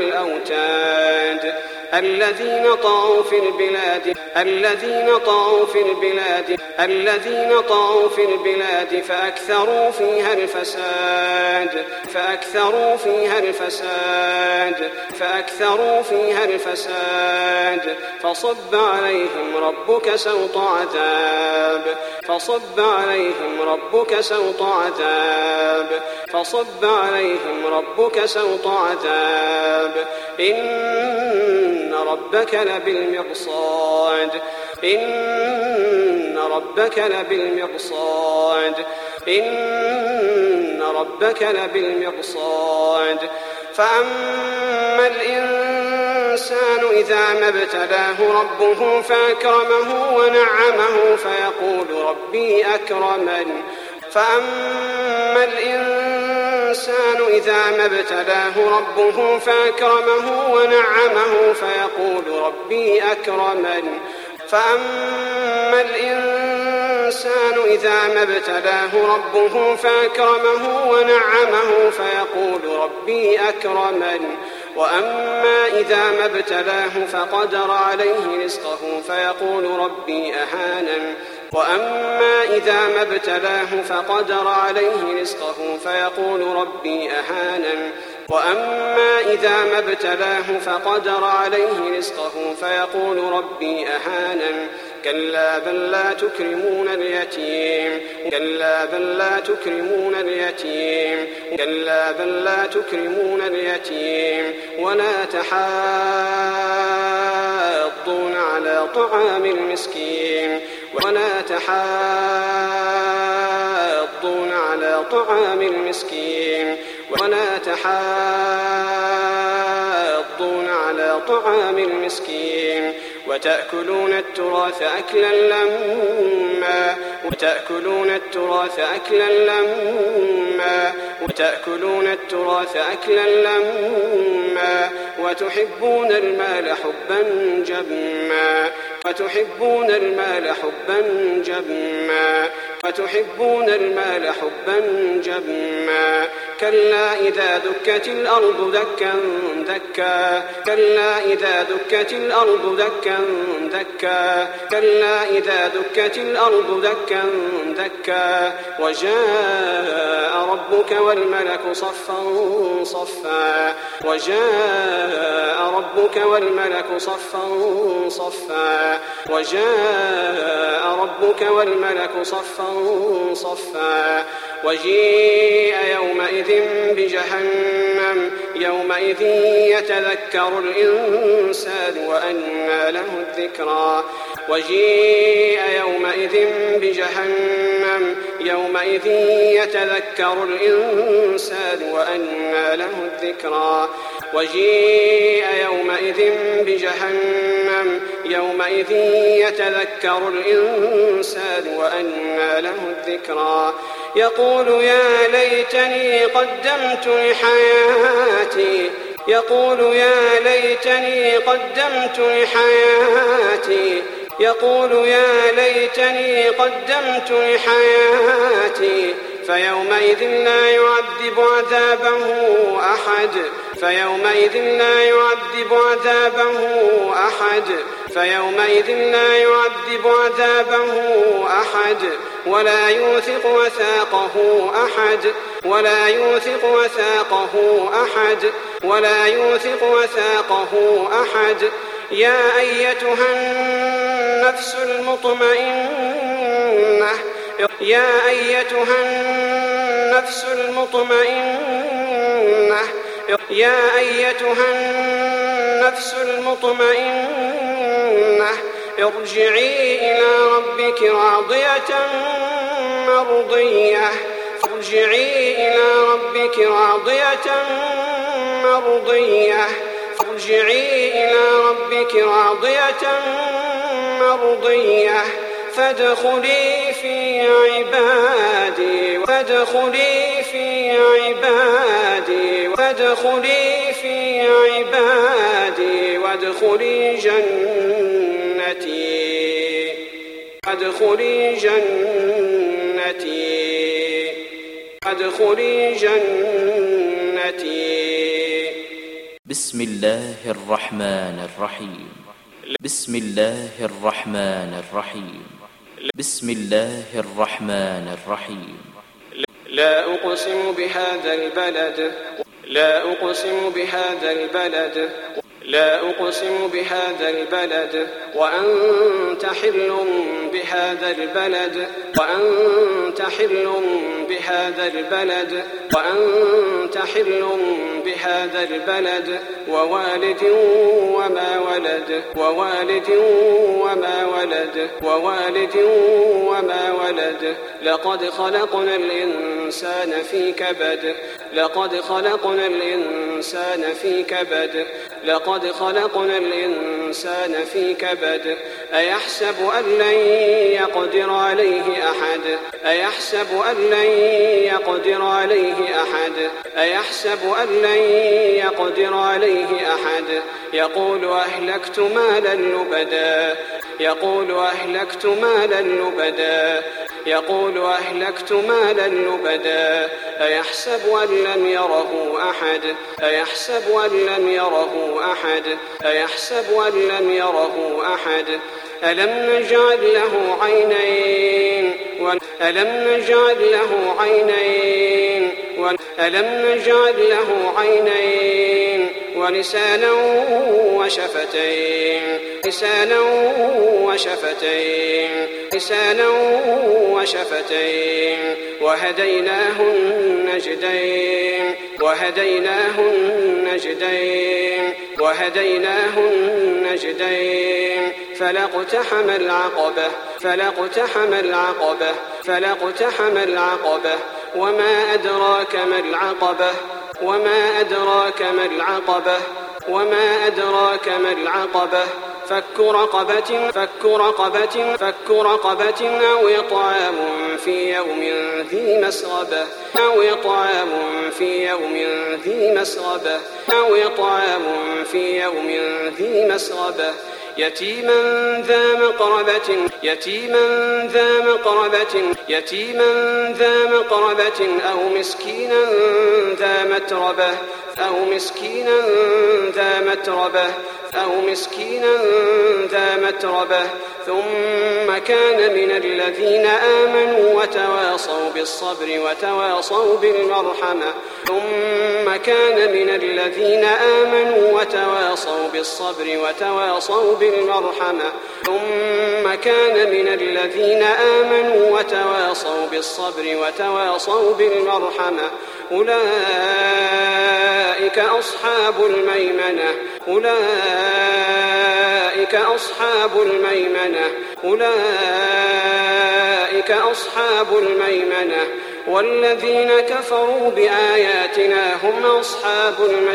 الأوتاد الذين طغوا في البلاد الذين طغوا في البلاد الذين طغوا في البلاد فأكثروا فيها الفساد فأكثروا فيها الفساد فأكثروا فيها الفساد فصب عليهم ربك سوط عذاب فصب عليهم ربك سوط عذاب فصب عليهم ربك سوط عذاب إن ربك لبالمرصاد إن ربك لبالمرصاد إن ربك لبالمرصاد فأما الإنسان إذا ما ابتلاه ربه فأكرمه ونعمه فيقول ربي أكرمن فأما الإنسان إذا ما ابتلاه ربه فأكرمه ونعمه فيقول ربي أكرمن فأما الإنسان إذا ما ابتلاه ربه فأكرمه ونعمه فيقول ربي أكرمن وأما إذا ما ابتلاه فقدر عليه رزقه فيقول ربي أهانن وأما إذا ما ابتلاه فقدر عليه رزقه فيقول ربي أهانن وأما إذا ما ابتلاه فقدر عليه رزقه فيقول ربي أهانن كلا بل لا تكرمون اليتيم كلا بل لا تكرمون اليتيم كلا بل لا تكرمون اليتيم ولا تحاضون على طعام المسكين ولا تحاضون على طعام المسكين ولا تحاضون على طعام المسكين وتأكلون التراث أكلا لما وتحبون المال حبا جما كلا إذا دكت الأرض دكا دكا وجاء ربك والملك صفا صفا وجيء يومئذ بجهنم يومئذ يتذكر الإنسان وأنى له الذكرى وجيء يومئذ بجهنم يومئذ يتذكر الإنسان وأنى له الذكرى وجيء يومئذ بجهنم يومئذ يتذكر الإنسان وأنى له الذكرى يقول يا ليتني قدمت لحياتي فيومئذ لا يعذب عذابه أحد ولا يوثق وثاقه أحد يا أيتها النفس المطمئنة ارجعي إلى ربك راضية مرضية فادخلي في عبادي وادخلي جنتي بسم الله الرحمن الرحيم بسم الله الرحمن الرحيم بسم الله الرحمن الرحيم لا أقسم بهذا البلد وأنت حل بهذا البلد ووالد وما ولد لقد خلقنا الإنسان في كبد أيحسب أن لن يقدر عليه أحد يقول أهلكت مالا لبدا أيحسب أن لم يره أحد ألم نجعل له عينين ولسانا وشفتين وهديناه النجدين فلاقتحم العقبة وما أدراك ما العقبة وما أدراك ما العقبة وما أدراك ما العقبة فك رقبة أو إطعام في يوم ذي مسغبة يتيما ذا مقربة أو مسكينا ذا متربة ثم كان من الذين آمنوا وتواصوا بالصبر وتواصوا بالمرحمة أولئك أصحاب الميمنة والذين كفروا بآياتنا هم أصحاب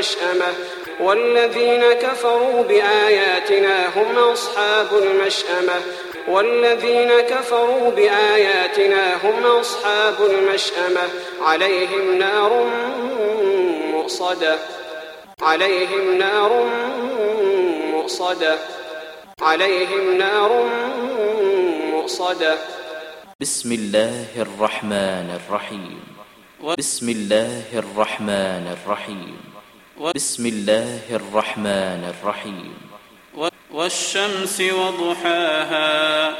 المشأمة عليهم نار مؤصدة بسم الله الرحمن الرحيم بسم الله الرحمن الرحيم بسم الله الرحمن الرحيم والشمس وضحاها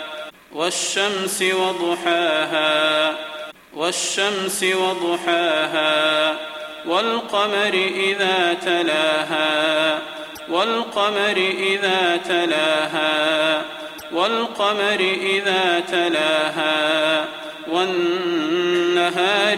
والقمر إذا تلاها والنهار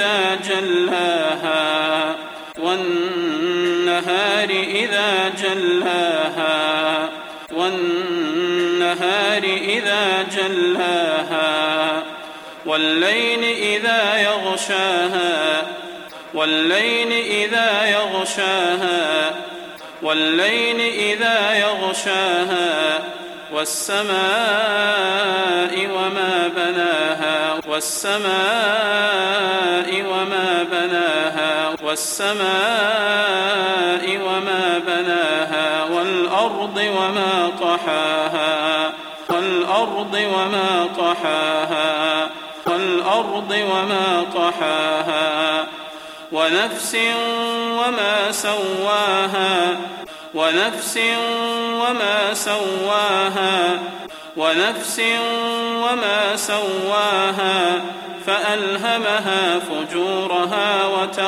إذا جلاها والليل إذا يغشاها والسماء وما بناها والأرض وما طحاها ونفس وما سواها فألهمها فجورها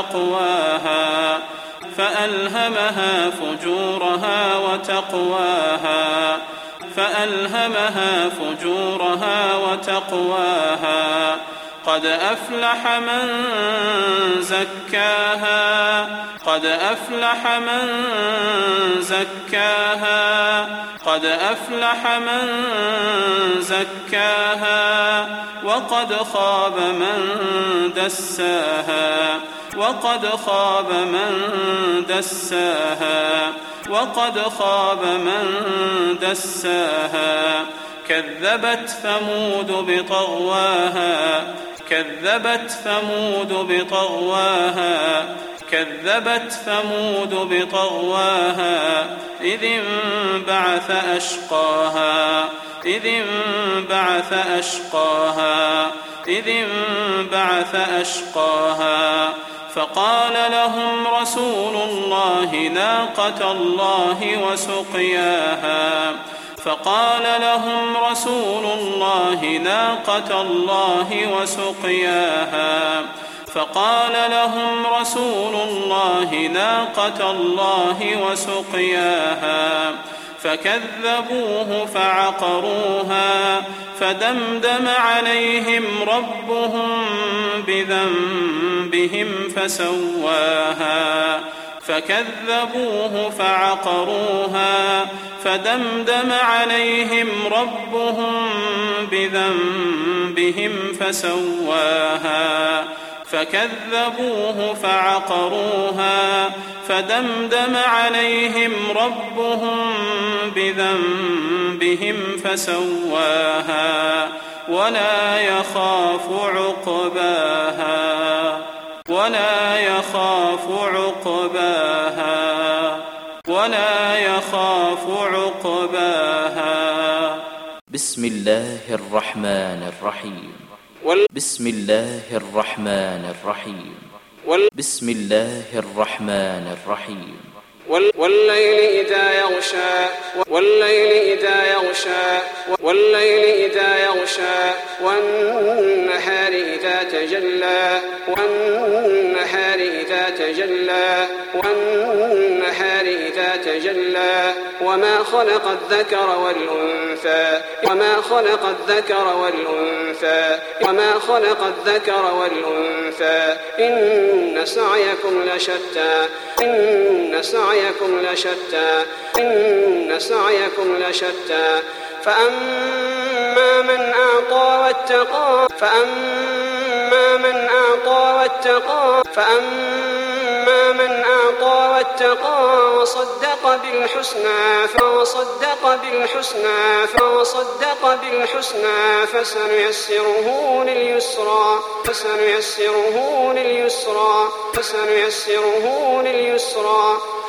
وتقواها قد أفلح من زكاها وقد خاب من دساها كذبت ثمود بطغواها إذ انبعث أشقاها فقال لهم رسول الله ناقة الله وسقياها فكذبوه فعقروها فدمدم عليهم ربهم بذنبهم فكذبوه فعقروها فدمدم عليهم ربهم بذنبهم فسواها ولا يخاف عقباها بسم الله الرحمن الرحيم بسم الله الرحمن الرحيم بسم الله الرحمن الرحيم والليل إذا يغشى والنهار إذا تجلى وما خلق الذكر والأنثى إن سعيكم لشتى فأما من أعطى واتقى وصدق بالحسنى فسنيسره لليسرى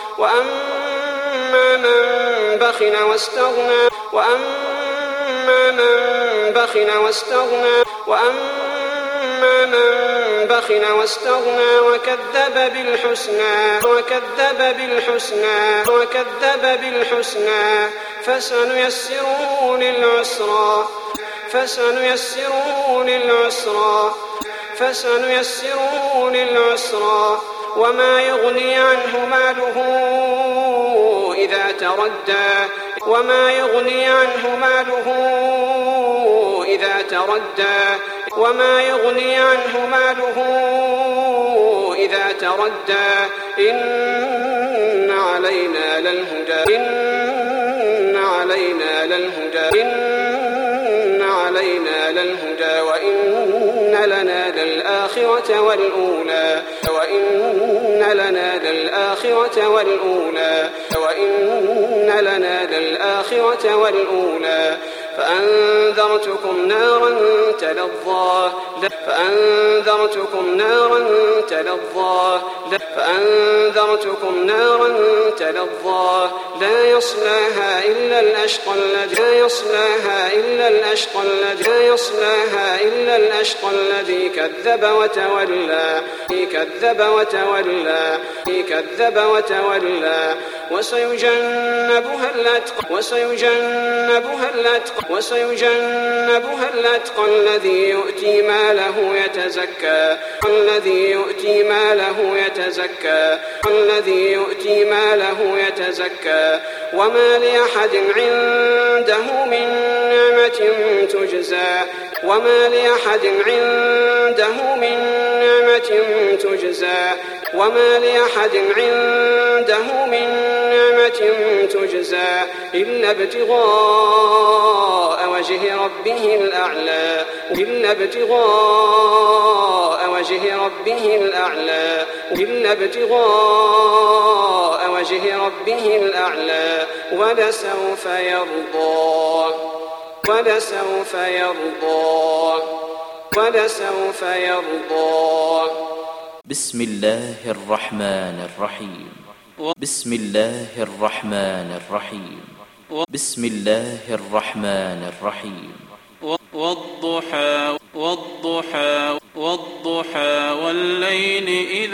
وأما من بخل واستغنى وكذب بالحسنى فسنيسره للعسرى وما يغني عنه ماله إذا تردى وما يغني عنه ماله إذا تردى إن علينا للهدى وإن لنا للآخرة والأولى فأنذرتكم نارا تلظى لا يصلاها إلا الأشقى الذي كذب وتولى وسيجنبها الأتقى الذي يؤتي ماله يتزكى وما لأحد عنده من نعمة تجزى إلا ابتغاء وجه ربه الأعلى ولسوف يرضى بسم الله الرحمن الرحيم بسم الله الرحمن الرحيم بسم الله الرحمن الرحيم والضحى والليل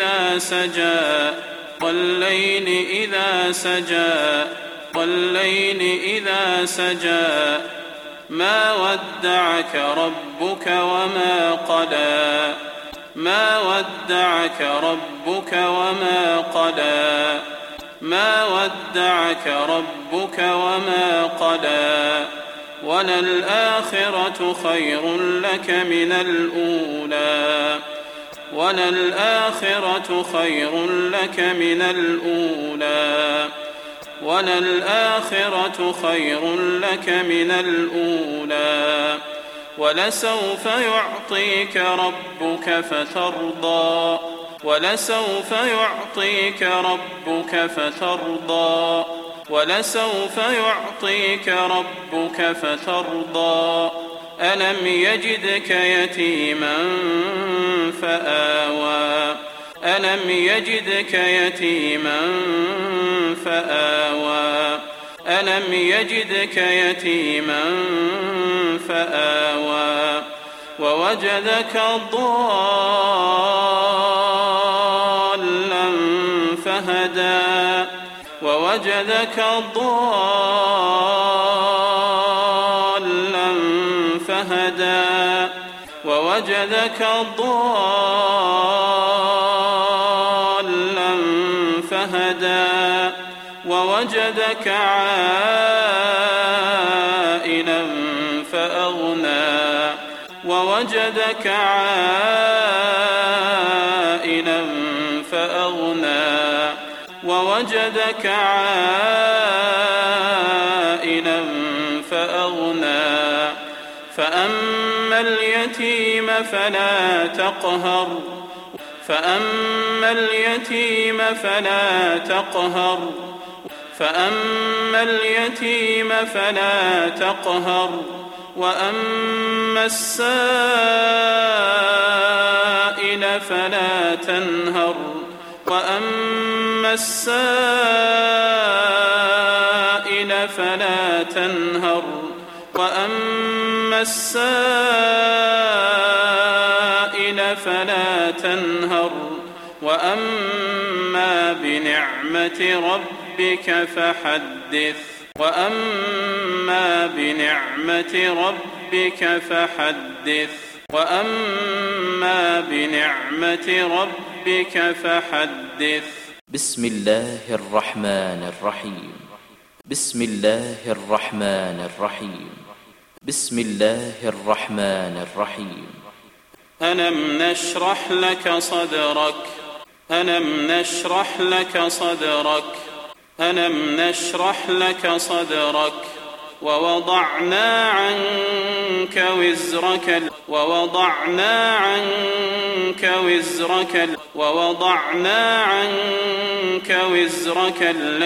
إذا سجى ما ودعك ربك وما قلى وللآخرة خير لك من الأولى ولسوف يعطيك ربك فترضى ولسوف يعطيك ربك فترضى ولسوف يعطيك ربك فترضى ألم يجدك يتيما فآوى ألم يجدك يتيما فآوى ألم يجدك يتيما فآوى ووجدك ضالا فهدى ووجدك ضالا فهدى ووجدك ضالا فهدى ووجدك عائلا فأغنى ووجدك عائلا فأغنى ووجدك عائلا فأغنى فأما اليتيم فلا تقهر فأما اليتيم فلا تقهر فأما اليتيم فلا تقهر وأما السائل فلا تنهر وأما السائل فلا تنهر وأما السائل فلا تنهر وأما بنعمة ربك فحدث وأما بنعمة ربك فحدث وأما بنعمة ربك فحدث بسم الله الرحمن الرحيم بسم الله الرحمن الرحيم بسم الله الرحمن الرحيم ألم نشرح لك صدرك ألم نشرح لك صدرك ألم نشرح لك صدرك ووضعنا عنك وزرك ووضعنا عنك وزرك ووضعنا عنك وزرك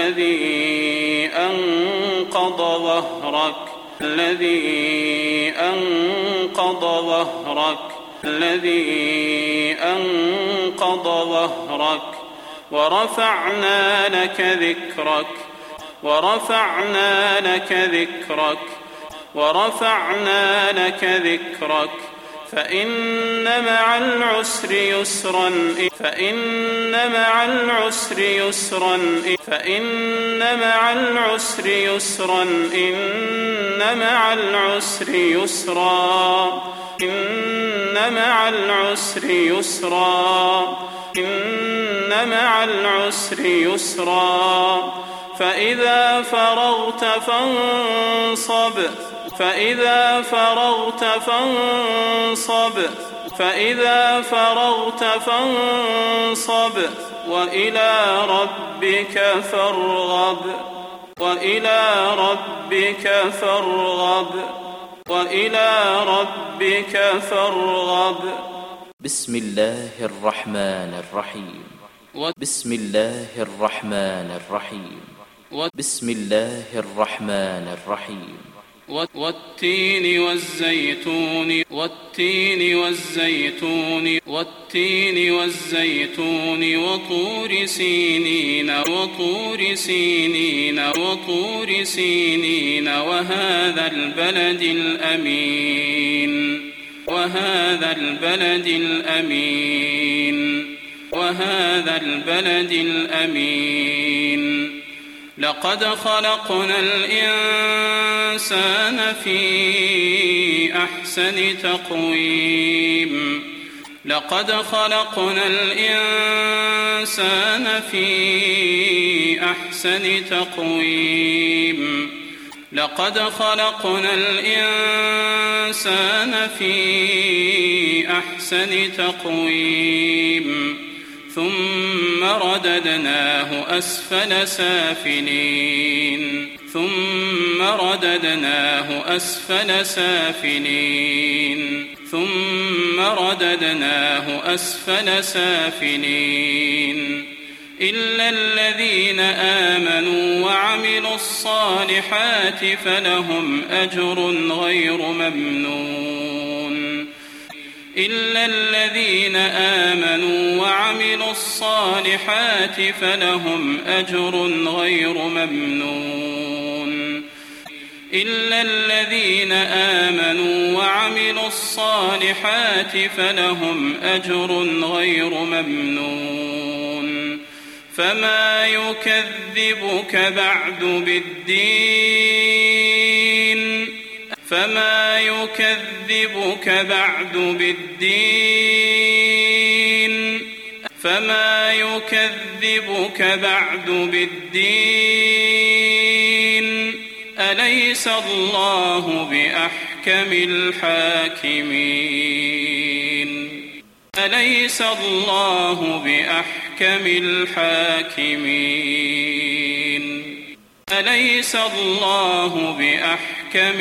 الذي أنقض ظهرك الذي أنقض ظهرك الذي أنقض ظهرك ورفعنا لك ذكرك ورفعنا لك ذكرك ورفعنا لك ذكرك فإن مع العسر يسرا فإن مع العسر يسرا فإن مع العسر يسرا إن مع العسر يسرا إن مع العسر يسرا إن مع العسر يسرا فإذا فرغت فانصب فإذا فرغت فانصب فإذا فرغت فانصب وإلى ربك فارغب وإلى ربك فارغب وإلى ربك فارغب بسم الله الرحمن الرحيم بسم الله الرحمن الرحيم بسم الله الرحمن الرحيم والتين والزيتون والتين والزيتون والتين والزيتون وطور سينين وطور سينين وطور سينين وهذا البلد الأمين وهذا البلد الأمين وهذا البلد الأمين لقد خلقنا الإنسان في أحسن تقويم لقد خلقنا الإنسان في أحسن تقويم لقد خلقنا الإنسان في أحسن تقويم ثم رددناه أسفل سافلين ثم رددناه أسفل سافلين ثم رددناه أسفل سافلين إلا الذين آمنوا وعملوا الصالحات فلهم أجر غير ممنون إلا الذين آمنوا وعملوا الصالحات فلهم أجر غير ممنون إلا الذين آمنوا وعملوا الصالحات فلهم أجر غير ممنون فما يكذبك بعد بالدين فما يكذبك بعد بالدين فما يكذبك بعد بالدين أليس الله بأحكم الحاكمين أليس الله بأحكم الحاكمين أليس الله بأحكم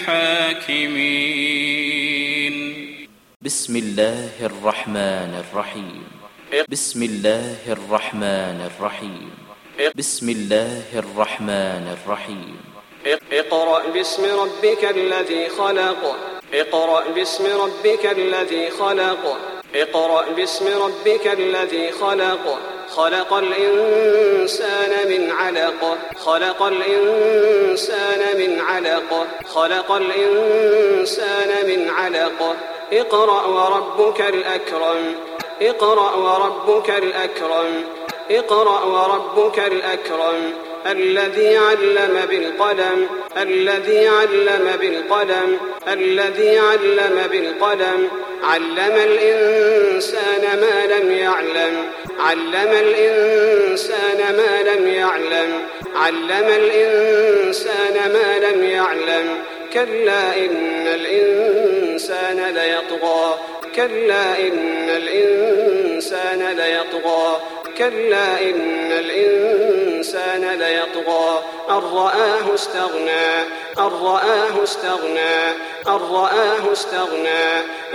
الحاكمين بسم الله الرحمن الرحيم بسم الله الرحمن الرحيم بسم الله الرحمن الرحيم اقرأ باسم ربك الذي خلق اقرأ باسم ربك الذي خلق اقرأ باسم ربك الذي خلق خلق الإنسان من علق خلق الإنسان من علق خلق الإنسان من علق اقرأ وربك الأكرم اقرأ وربك الأكرم اقرأ وربك الأكرم الذي علم بالقلم الذي علم بالقلم الذي علم بالقلم علم الإنسان ما لم يعلم علم الإنسان ما لم يعلم علم الإنسان ما لم يعلم كلا إن الإنسان ليطغى كلا إن الإنسان ليطغى كلا إن الإنسان ليطغى أن رآه استغنى أن رآه استغنى أن رآه استغنى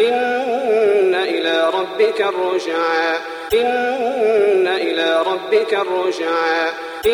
إن إلى ربك الرجعى إن إلى ربك الرجعى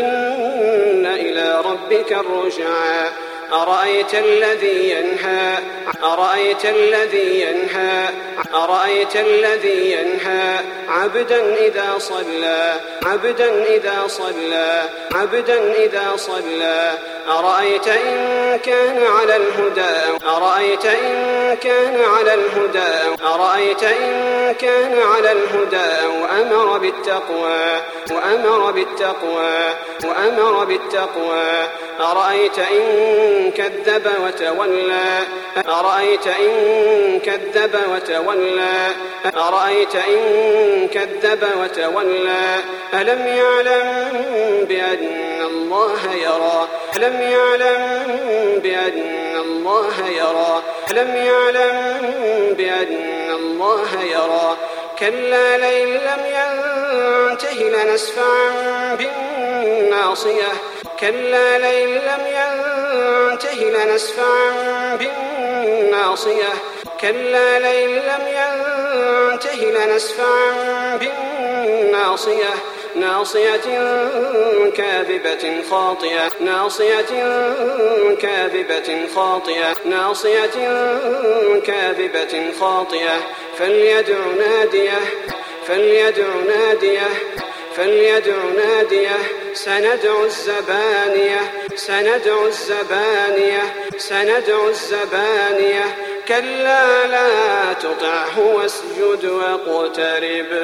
إن إلى ربك الرجعى أرأيت الذي ينهى أرأيت الذي ينهى أرأيت الذي ينهى عبدا إذا صلى عبدا إذا صلى عبدا إذا صلى أرأيت إن كان على الهدى أرأيت إن كان على الهدى أرأيت إن كان على الهدى وأمر بالتقوى وأمر بالتقوى وأمر بالتقوى أرأيت إن كذب وتولى أرأيت إن كذب وتولى أرأيت إن كذب وتولى ألم يعلم بأن الله يرى ألم يعلم بأن الله يرى ألم يعلم بأن الله يرى كلا لئن لم ينته لنسفعا بالناصية كلا لئن لم ينته لنسفعا بالناصية كلا لئن لم ينته لنسفعا بالناصية ناصية كاذبة خاطئة ناصية كاذبة خاطئة ناصية كاذبة خاطئة فليدع ناديه فليدع ناديه فليدع ناديه سندع الزبانية سندع الزبانية سندع الزبانية كلا لا تطعه واسجد واقترب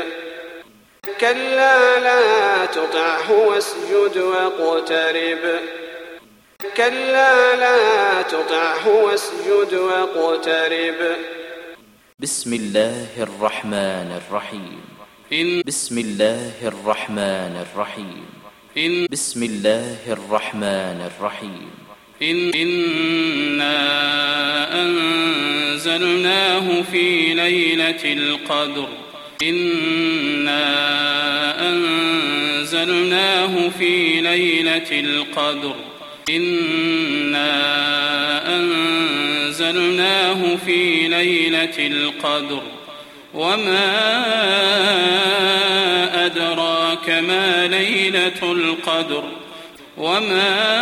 كلا لا تطعه واسجد واقترب كلا لا تطعه واسجد واقترب بسم الله الرحمن الرحيم بسم الله الرحمن الرحيم بسم الله الرحمن الرحيم إنا أنزلناه في ليلة القدر إنا أنزلناه في ليلة القدر إنا أنزلناه في ليلة القدر وما أدراك ما ليلة القدر وما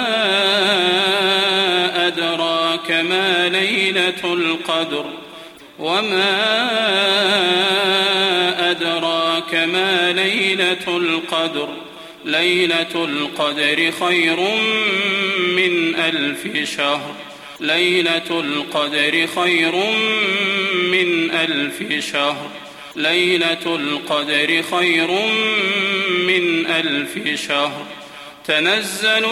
أدراك ما ليلة القدر وما أدراك ما ليلة القدر ليلة القدر خير من 1000 شهر ليلة القدر خير من 1000 شهر ليلة القدر خير من 1000 شهر تنزل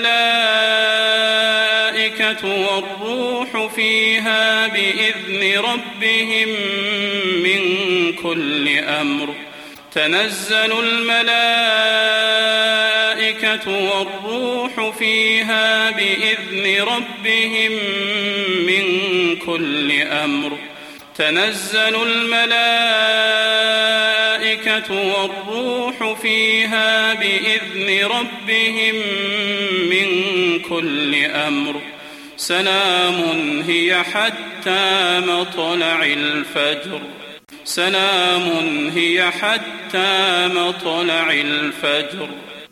الملائكة والروح فيها بإذن ربهم من كل أمر تنزل الملائكة والروح فيها بإذن ربهم من كل أمر تنزل الملائكة والروح فيها بإذن ربهم من كل أمر سلام هي حتى مطلع الفجر سلام هي حتى مطلع الفجر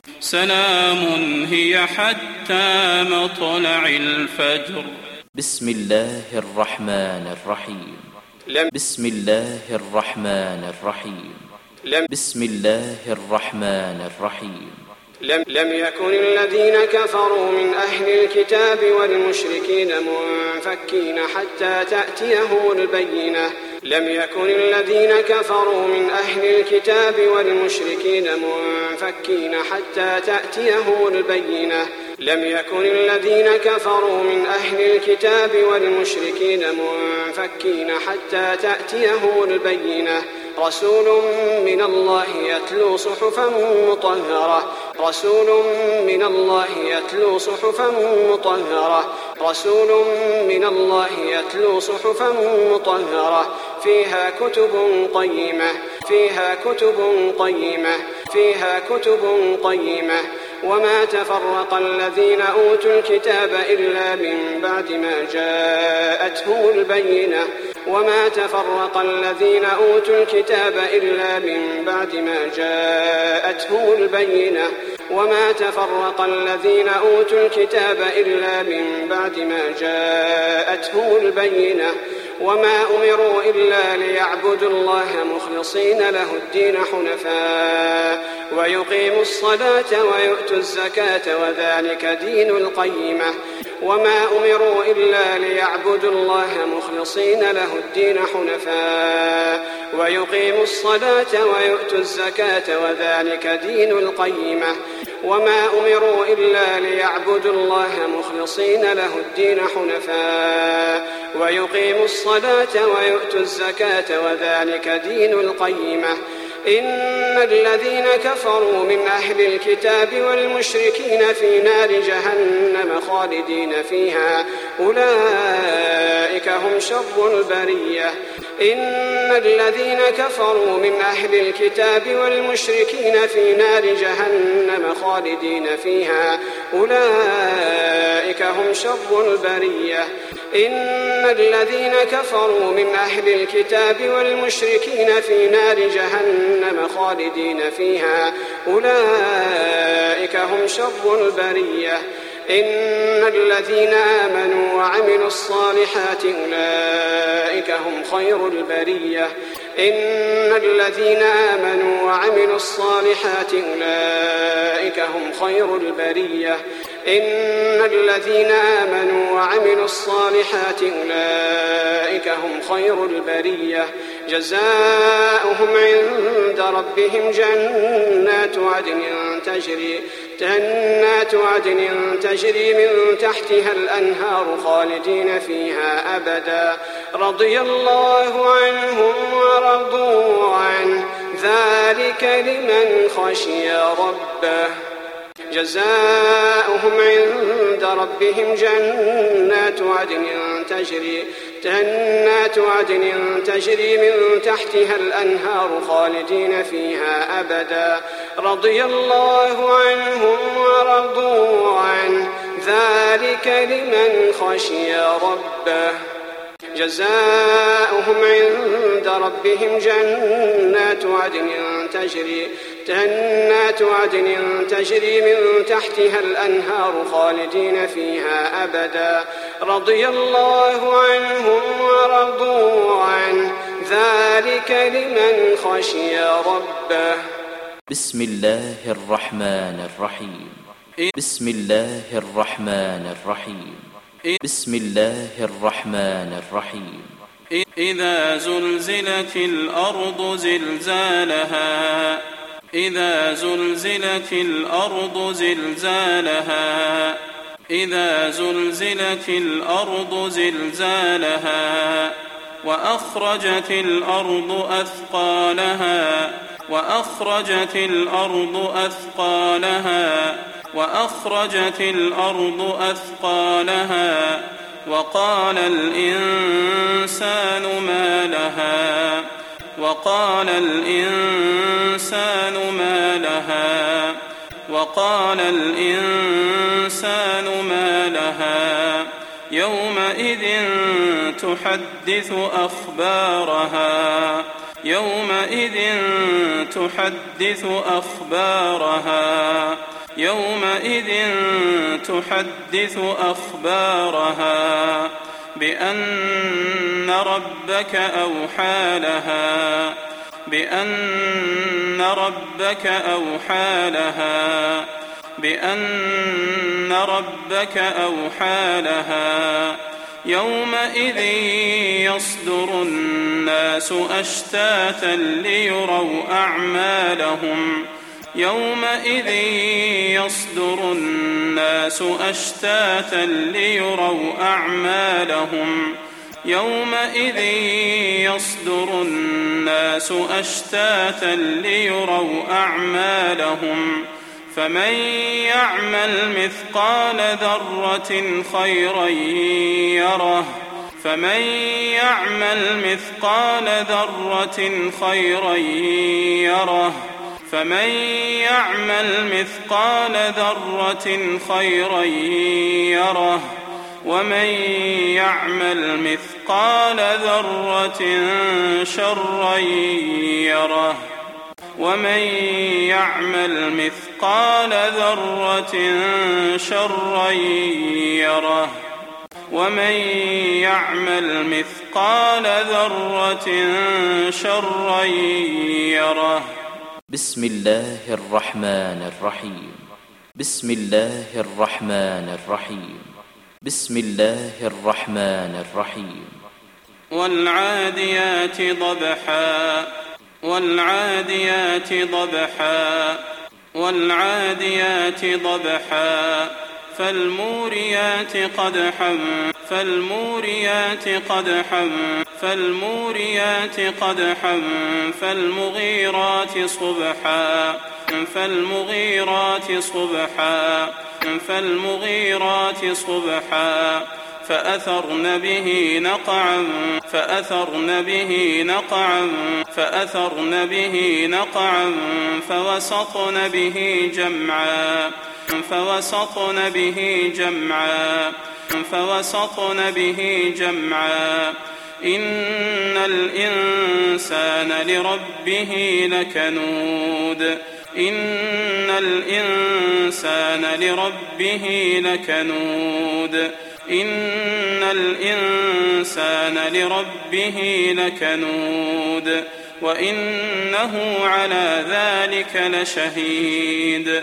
سلام هي حتى مطلع الفجر بسم الله الرحمن الرحيم بسم الله الرحمن الرحيم بسم الله الرحمن الرحيم لم يكن الذين كفروا من أهل الكتاب والمشركين منفكين حتى تأتيهم البينة لم يكن الذين كفروا من أهل الكتاب والمشركين منفكين حتى تأتيهم البينة لم يكن الذين كفروا من أهل الكتاب والمشركين منفكين حتى تأتيهم البينة رسول من الله يتلو صحفا مطهرة رسول من الله يتلو صحفا مطهرة رسول من الله يتلو صحفا مطهرة فيها كتب قيمة فيها كتب قيمة فيها كتب قيمة وما تفرق الذين أوتوا الكتاب إلا من بعد ما جاءتهم البينة وما تفرق الذين أوتوا الكتاب إلا من بعد ما جاءتهم البينة وما تفرق الذين أوتوا الكتاب إلا من بعد ما جاءتهم البينة وما أمروا إلا ليعبدوا الله مخلصين له الدين حنفاء ويقيموا الصلاة ويؤتوا الزكاة وذلك دين القيمة وما أمروا إلا ليعبدوا الله مخلصين له الدين حنفاء ويقيموا الصلاة ويؤتوا الزكاة وذلك دين القيمة وما أمروا إلا ليعبدوا الله مخلصين له الدين حنفاء ويقيموا الصلاة ويؤتوا الزكاة وذلك دين القيمة إن الذين كفروا من أهل الكتاب والمشركين في نار جهنم خالدين فيها أولئك هم شر البرية إن الذين كفروا من أهل الكتاب والمشركين في نار جهنم خالدين فيها أولئك هم شر البرية إن الذين كفروا من أهل الكتاب والمشركين في نار جهنم خالدين فيها أولئك هم شر البرية إن الذين آمنوا وعملوا الصالحات أولئك هم خير البرية إن الذين آمنوا وعملوا الصالحات أولئك هم خير البرية إن الذين آمنوا وعملوا الصالحات أولئك هم خير البرية جزاؤهم عند ربهم جنات عدن تجري من تحتها الأنهار خالدين فيها أبدا رضي الله عنهم ورضوا عنه ذلك لمن خشي ربه جزاؤهم عند ربهم جنات عدن تجري من تحتها الأنهار خالدين فيها أبدا رضي الله عنهم ورضوا عنه ذلك ذلك لمن خشي ربه. جزاؤهم عند ربهم جنات عدن تجري من تحتها الأنهار خالدين فيها أبدا، رضي الله عنهم ورضوا عنه، ذلك لمن خشي ربه. بسم الله الرحمن الرحيم. بسم الله الرحمن الرحيم. بسم الله الرحمن الرحيم. إذا زلزلت الأرض زلزالها إذا زلزلت الأرض زلزالها إذا زلزلت الأرض زلزالها وأخرجت الأرض أثقالها وأخرجت الأرض أثقالها وأخرجت الأرض أثقالها وقال الإنسان ما لها وقال الإنسان ما لها وقال الإنسان ما لها يومئذ تحدث أخبارها يومئذ تحدث أخبارها يومئذ تحدث أخبارها بأن ربك أوحى لها بأن ربك أوحى لها بأن ربك أوحى لها يومئذ يصدر الناس أشتاتا ليروا أعمالهم يومئذ يصدر الناس أشتاتا ليروا أعمالهم يومئذ يصدر الناس أشتاتا ليروا أعمالهم فمن يعمل مثقال ذرة خيرا يره فمن يعمل مثقال ذرة خيرا يره فمن يعمل مثقال ذرة خيرا يره ومن يعمل مثقال ذرة شرا يره ومن يعمل مثقال ذرة شرا يره ومن يعمل مثقال ذرة شرا يره. بسم الله الرحمن الرحيم. بسم الله الرحمن الرحيم. بسم الله الرحمن الرحيم. والعاديات ضبحا والعاديات ضبحا والعاديات ضبحا فالموريات قدحا فالموريات قدحا فالموريات قدحا فالمغيرات صبحا فالمغيرات صبحا فالمغيرات صبحا فأثرن به نقعا فأثرن به نقعا فأثرن به نقعا فوسطن به جمعا فوسطن به جمعا فوسطن به جمعا إن الإنسان لربه لكنود إن الإنسان لربه لكنود إن الإنسان لربه لكنود وإنه على ذلك لشهيد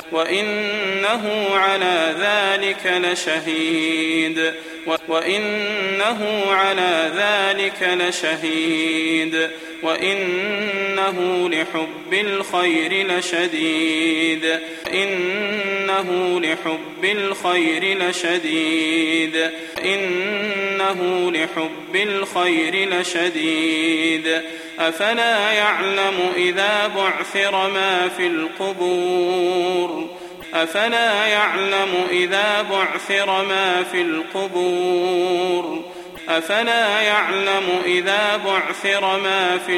وإنه على ذلك لشهيد وإنه على ذلك لشهيد وإنه لحب الخير لشديد إنه لحب الخير لشديد إنه لحب الخير لشديد أفلا يعلم إذا بعثر ما في القبور أفلا يعلم إذا بعثر ما في القبور أفلا يعلم إذا بعثر ما في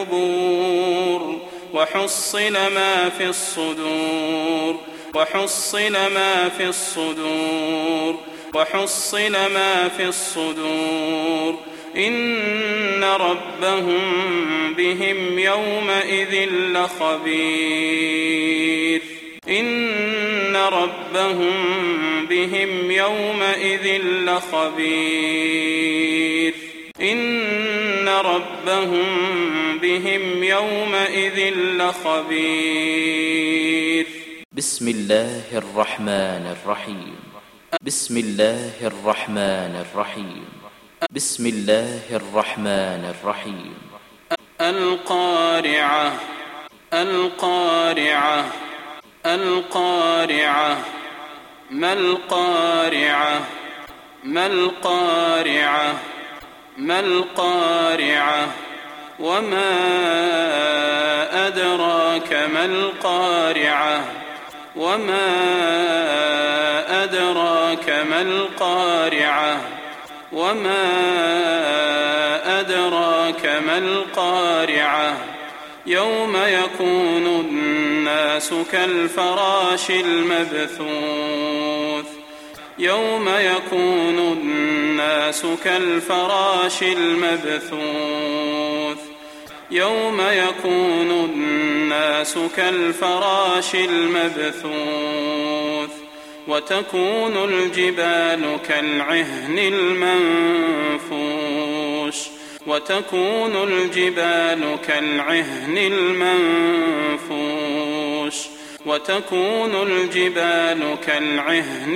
القبور وحصل ما في الصدور وحصل ما في الصدور وحصل ما في الصدور إن ربهم بهم يومئذ لخبير إن ربهم بهم يومئذ لخبير إن ربهم بهم يومئذ لخبير بسم الله الرحمن الرحيم بسم الله الرحمن الرحيم بسم الله الرحمن الرحيم القارعة القارعة القارعة ما القارعة ما القارعة ما القارعة وما أدراك ما القارعة وما أدراك ما القارعة وما أدراك ما القارعة يوم يكون الناس كالفراش المبثوث يوم يكون الناس كالفراش المبثوث يوم يكون الناس كالفراش المبثوث وتكون الجبال كالعهن المنفوش وتكون الجبال كالعهن المنفوش وتكون الجبال كالعهن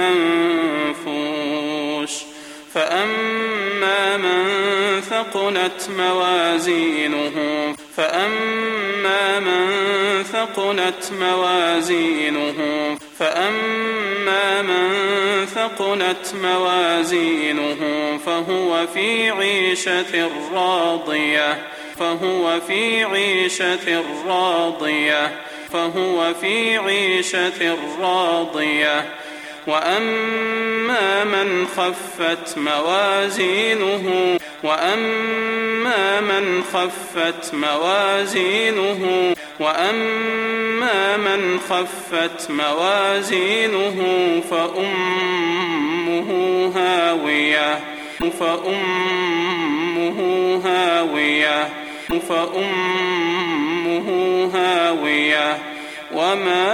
المنفوش فأما من ثقلت موازينه فأما من ثقلت موازينه فأما من ثقلت موازينه فهو في عيشة راضية فهو في عيشة راضية فهو في عيشة راضية وأما من خفت موازينه وأما من خفت موازينه وأما من خفت موازينه فأمه هاوية فأمه هاوية فأمه هاوية وما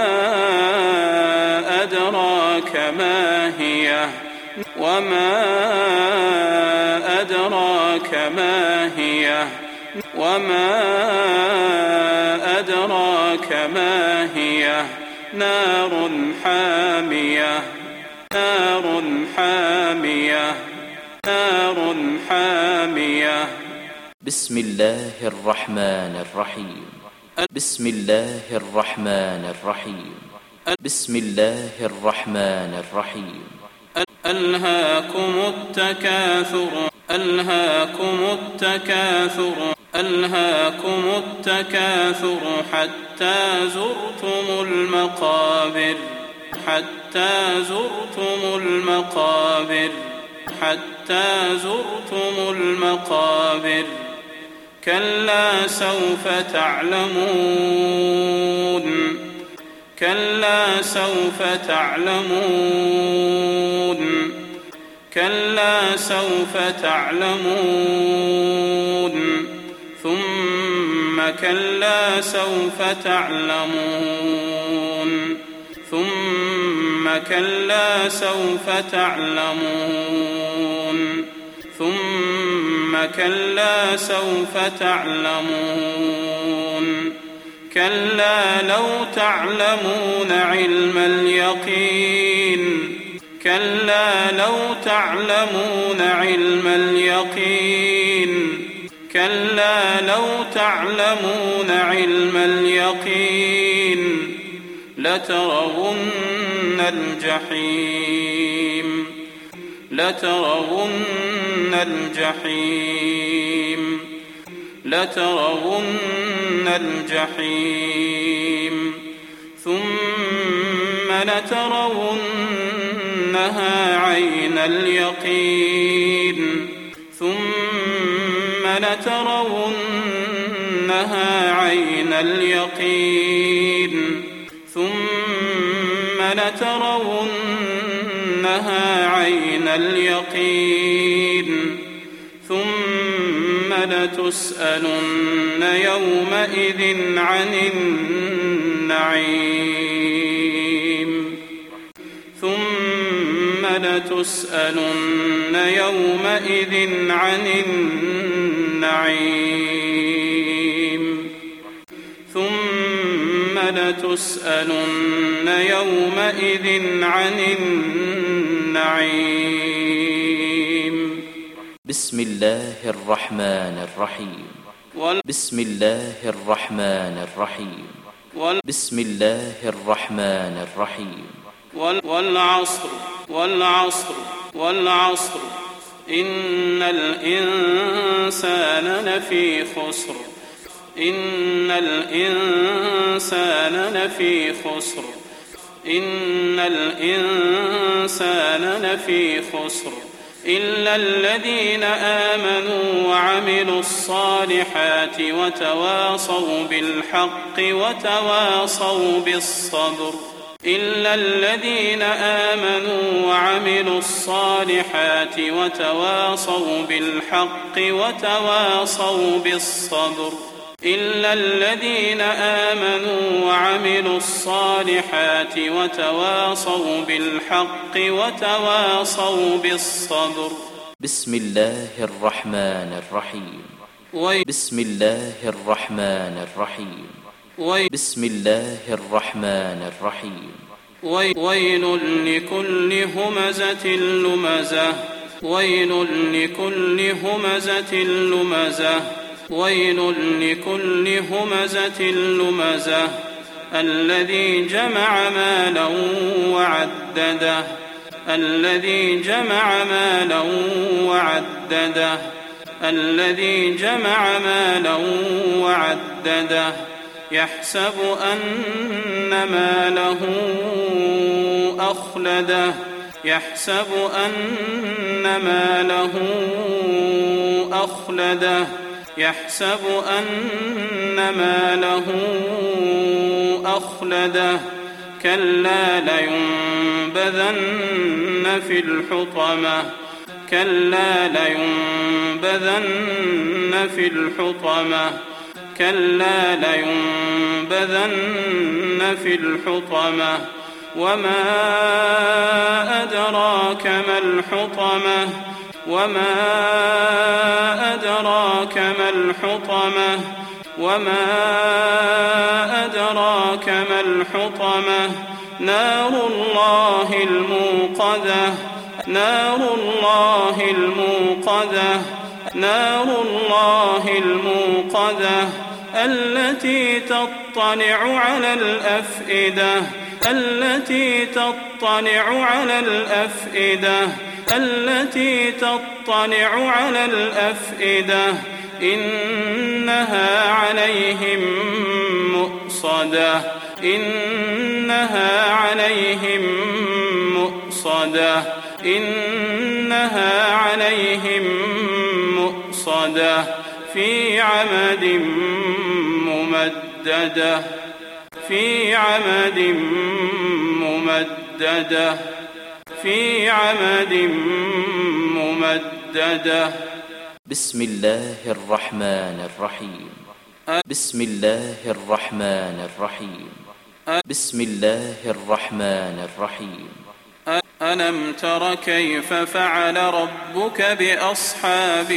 أدراك ما هي وما أدراك ما هي وما أدراك ما هي نار حامية نار حامية نار حامية بسم الله الرحمن الرحيم بسم الله الرحمن الرحيم بسم الله الرحمن الرحيم ألهاكم التكاثر ألهاكم التكاثر ألهاكم التكاثر حتى زرتم المقابر حتى زرتم المقابر حتى زرتم المقابر كلا سوف تعلمون كلا سوف تعلمون كلا سوف تعلمون ثم كلا سوف تعلمون ثم كلا سوف تعلمون ثم كلا سوف تعلمون كلا لو تعلمون علم اليقين كلا لو تعلمون علم اليقين كلا لو تعلمون علم اليقين لترون الجحيم لترون الجحيم لترون الجحيم ثم لترونها عين اليقين ثم لترونها عين اليقين ثم لترونها لترينها عين اليقين ثم لتسألن يومئذ عن النعيم ثم لتسألن يومئذ عن النعيم ثم لتسألن يومئذ عن النعيم. بسم الله الرحمن الرحيم. بسم الله الرحمن الرحيم. بسم الله الرحمن الرحيم. والعصر والعصر والعصر إن الإنسان لفي خسر إن الإنسان لفي خسر إن الإنسان لفي خسر إلا الذين آمنوا وعملوا الصالحات وتواصوا بالحق وتواصوا بالصبر إلا الذين آمنوا وعملوا الصالحات وتواصوا بالحق وتواصوا بالصبر إلا الذين آمنوا وعملوا الصالحات وتواصوا بالحق وتواصوا بالصبر. بسم الله الرحمن الرحيم. بسم الله الرحمن الرحيم. بسم الله الرحمن الرحيم. ويل لكل همزة لمزة ويل لكل همزة لمزة ويل لكل همزة لمزة الذي جمع مالا وعدده الذي جمع مالا وعدده الذي جمع مالا وعدده يحسب أن ماله أخلده يحسب أن ماله أخلده يحسب أن ماله أخلده كلا لينبذن في الحطمة كلا لينبذن في الحطمة كلا لينبذن في الحطمة وما أدراك ما الحطمة وما أدراك ما الحطمة وما أدراك ما الحطمة نار الله الموقدة نار الله الموقدة نار الله الموقدة التي تطلع على الأفئدة التي تطلع على الأفئدة التي تطلع على الأفئدة إنها عليهم مؤصدة إنها عليهم مؤصدة إنها عليهم مؤصدة في عمد ممددة في عمد ممددة في عمد ممددة. بسم الله الرحمن الرحيم. بسم الله الرحمن الرحيم. بسم الله الرحمن الرحيم. ألم تر كيف فعل ربك بأصحاب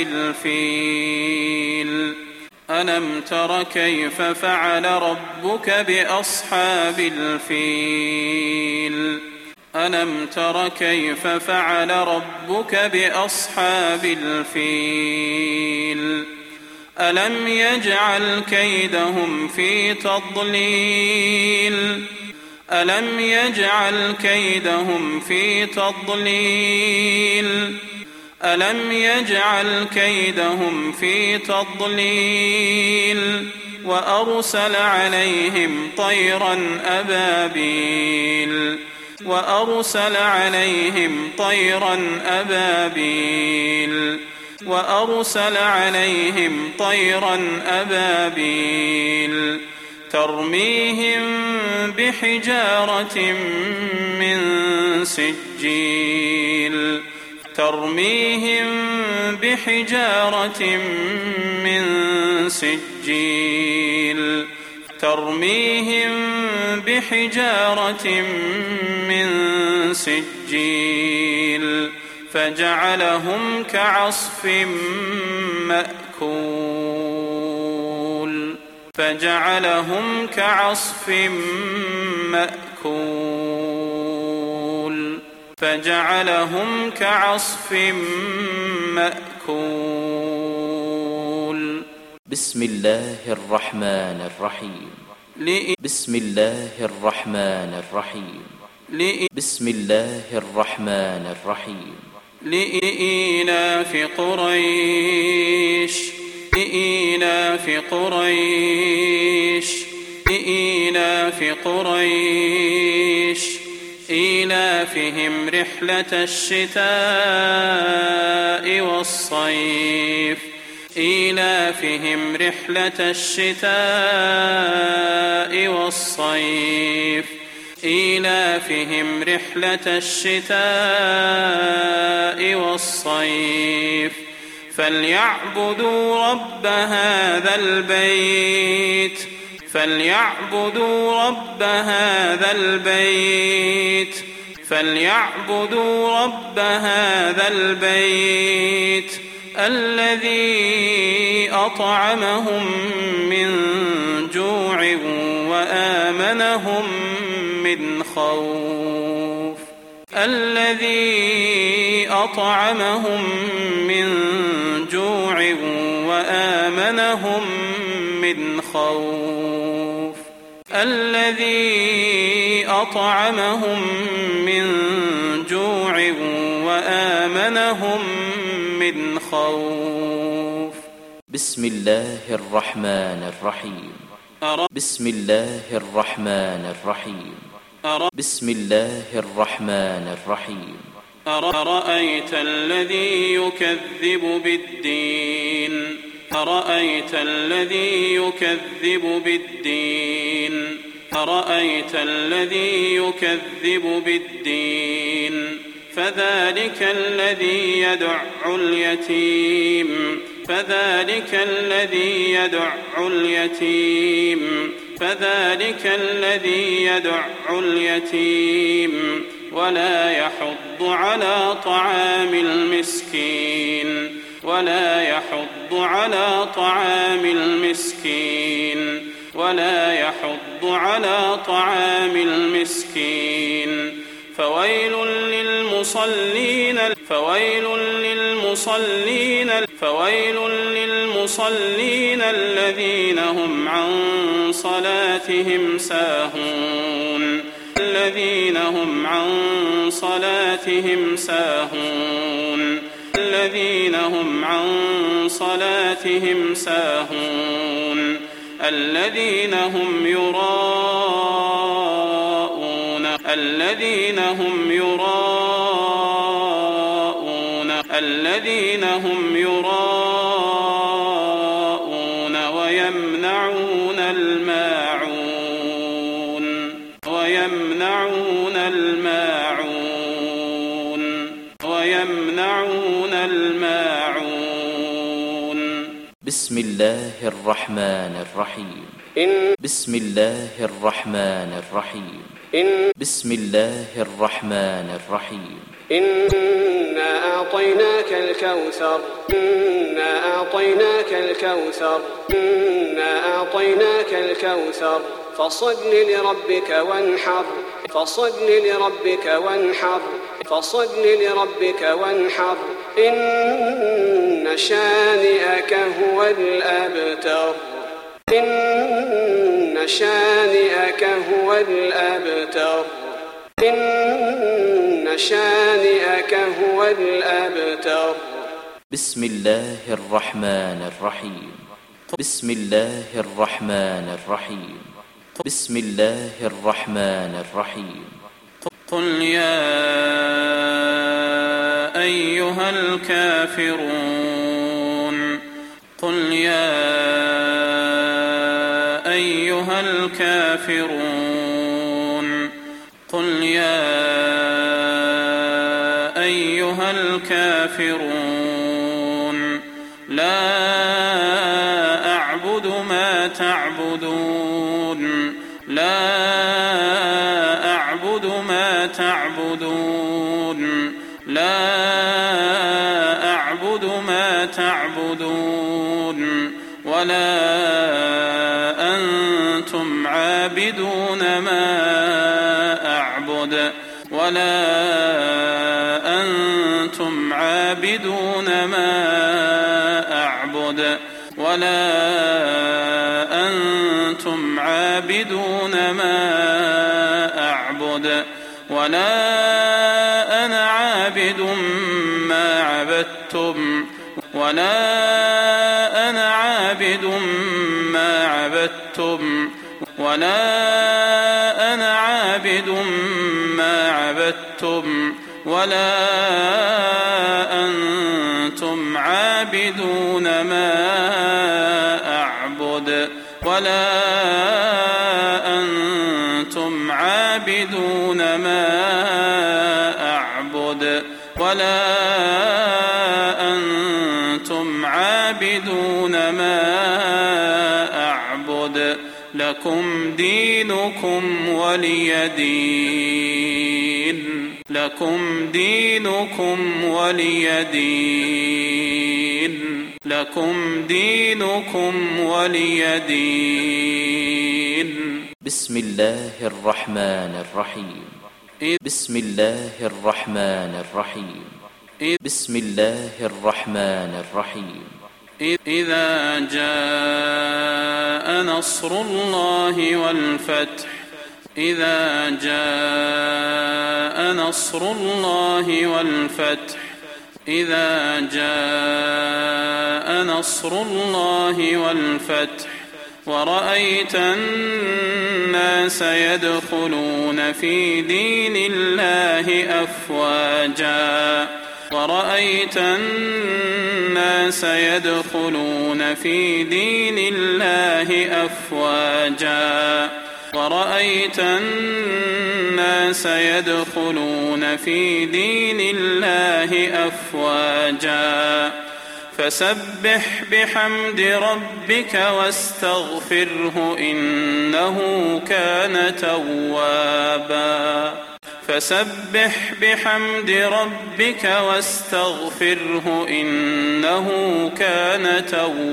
الفيل ألم تر كيف فعل ربك بأصحاب الفيل ألم تر كيف فعل ربك بأصحاب الفيل ألم يجعل كيدهم في تضليل ألم يجعل كيدهم في تضليل ألم يجعل كيدهم في تضليل وأرسل عليهم طيرا أبابيل وأرسل عليهم طيرا أبابيل وأرسل عليهم طيرا أبابيل ترميهم بحجارة من سجيل ترميهم بحجارة من سجيل ترميهم بحجارة من سجيل فجعلهم كعصف مأكول فجعلهم كعصف مأكول فجعلهم كعصف مأكول بسم الله الرحمن الرحيم بسم الله الرحمن الرحيم بسم الله الرحمن الرحيم لإيلاف قريش لإيلاف قريش لإيلاف قريش إيلافهم رحلة الشتاء والصيف إيلافهم رحلة الشتاء والصيف إيلافهم رحلة الشتاء والصيف فليعبدوا رب هذا البيت فليعبدوا رب هذا البيت فليعبدوا رب هذا البيت الذي أطعمهم من جوع وآمنهم من خوف الذي أطعمهم من جوع وآمنهم من خوف الذي أطعمهم من جوع وآمنهم من خوف بسم الله الرحمن الرحيم بسم الله الرحمن الرحيم بسم الله الرحمن الرحيم أرأيت الذي يكذب بالدين أرأيت الذي يكذب بالدين أرأيت الذي يكذب بالدين فذلك الذي يدع اليتيم فذلك الذي يدع اليتيم فذلك الذي يدع اليتيم ولا يحض على طعام المسكين ولا يحض على طعام المسكين ولا يحض على طعام المسكين فويل للمصلين فويل للمصلين فويل للمصلين الذين هم عن صلاتهم ساهون الذين هم عن صلاتهم ساهون الذين هم عن صلاتهم ساهون الذين هم يراءون الذين هم يراءون الذين هم يراءون ويمنعون الماعون ويمنعون الماعون ويمنعون الماعون بسم الله الرحمن الرحيم بسم الله الرحمن الرحيم بسم الله الرحمن الرحيم إنا أعطيناك الكوثر إنا أعطيناك الكوثر إنا أعطيناك الكوثر فصل لربك وانحر فصل لربك وانحر فصل لربك وانحر إن شانئك هو الأبتر إن شانئك هو الأبتر إن شانئك هو الأبتر بسم الله الرحمن الرحيم بسم الله الرحمن الرحيم بسم الله الرحمن الرحيم قل يا أيها الكافرون قل يا أيها الكافرون قل يا أيها الكافرون لا أعبد ما تعبدون لا أعبد ما تعبدون لا أعبد ما تعبدون ولا أنتم عابدون ما أعبد ولا أنتم عابدون ما أعبد ولا أنتم عابدون ما أعبد ولا أنا عابد ما عبدتم ولا أنا عابد ما عبدتم ولا أنا عابد ما عبدتم ولا أنتم عابدون ما أعبد ولا أنتم عابدون ما أعبد ولا أنتم عابدون ما أعبد لكم دينكم ولي دين لكم دينكم ولي دين لكم دينكم ولي دين بسم الله الرحمن الرحيم بسم الله الرحمن الرحيم بسم الله الرحمن الرحيم إذا جاء نصر الله والفتح إذا جاء نصر الله والفتح إذا جاء نصر الله والفتح ورأيت الناس يدخلون في دين الله أفواجا ورأيت الناس يدخلون في دين الله أفواجا ورأيت الناس يدخلون في دين الله أفواجا فسبح بحمد ربك واستغفره إنه كان توابا فسبح بحمد ربك واستغفره إنه كان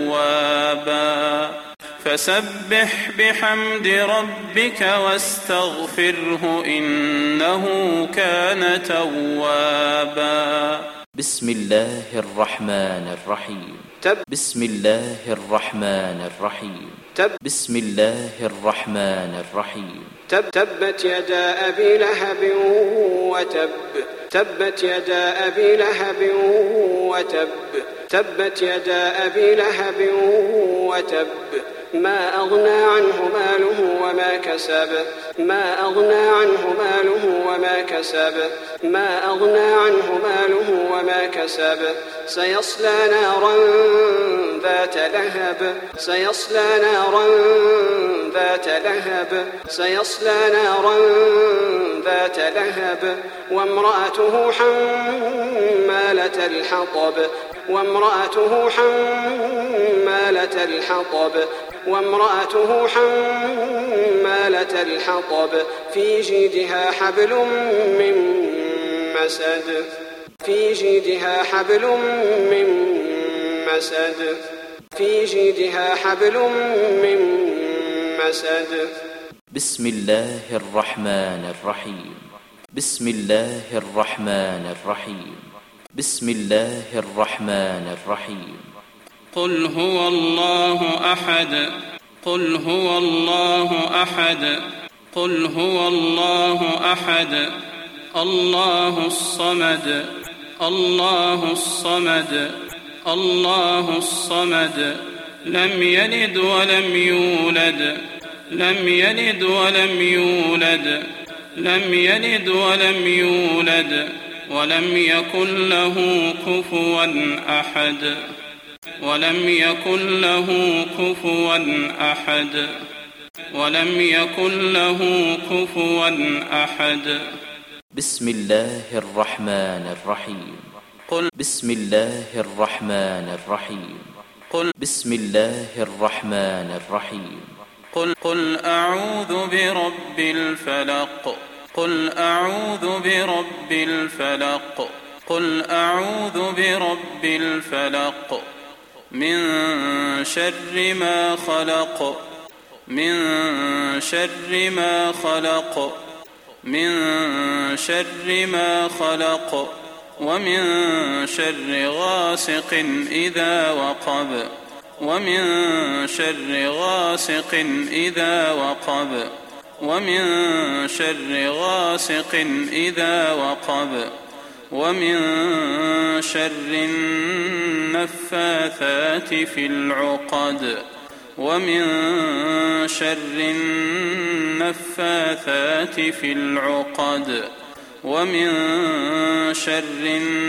توابا فسبح بحمد ربك واستغفره إنه كان توابا بسم الله الرحمن الرحيم بسم الله الرحمن الرحيم بسم الله الرحمن الرحيم تبت يدا أبي لهب وتب تبت يدا أبي لهب وتب تبت يدا أبي لهب وتب ما أغنى عنه ماله وما كسب ما أغنى عنه ماله وما كسب ما أغنى عنه ماله وما كسب سيصلى نارا ذات لهب سيصلى نارا ذات لهب سيصلى نارا ذات لهب وامرأته حمالة الحطب وامرأته حمالة الحطب وامرأته حمالة الحطب في جيدها حبل من مسد في جيدها حبل من مسد في جيدها حبل من مسد بسم الله الرحمن الرحيم بسم الله الرحمن الرحيم بسم الله الرحمن الرحيم قل هو الله أحد قل هو الله أحد قل هو الله أحد الله الصمد الله الصمد الله الصمد لم يلد ولم يولد لم يلد ولم يولد لم يلد ولم يولد ولم يكن له كفوا أحد ولم يكن له كفوا أحد ولم يكن له كفوا أحد. بسم الله الرحمن الرحيم. قل بسم الله الرحمن الرحيم. قل بسم الله الرحمن الرحيم. قل أعوذ برب الفلق. قل أعوذ برب الفلق. قل أعوذ برب الفلق من شر ما خلق. من شر ما خلق. من شر ما خلق. ومن شر غاسق إذا وقب. ومن شر غاسق إذا وقب. ومن شر غاسق إذا وقب. ومن شر النفاثات في العقد. ومن شر النفاثات في العقد. ومن شر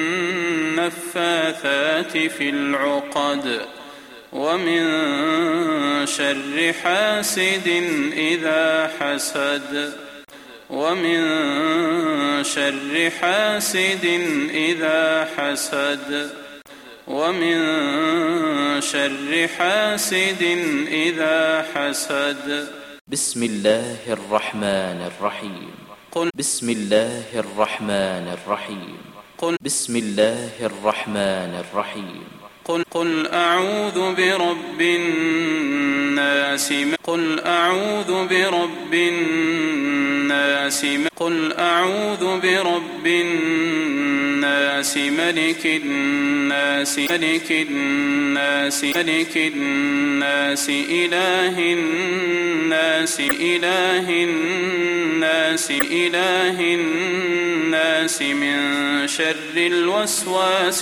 النفاثات في العقد. ومن شر حاسد إذا حسد. ومن شر حاسد إذا حسد. ومن شر حاسد إذا حسد. بسم الله الرحمن الرحيم. قل بسم الله الرحمن الرحيم. قل بسم الله الرحمن الرحيم. قل أعوذ برب الناس. قل أعوذ برب الناس. قل أعوذ برب الناس ملك الناس. ملك الناس. ملك الناس إله الناس. إله الناس. إله الناس من شر الوسواس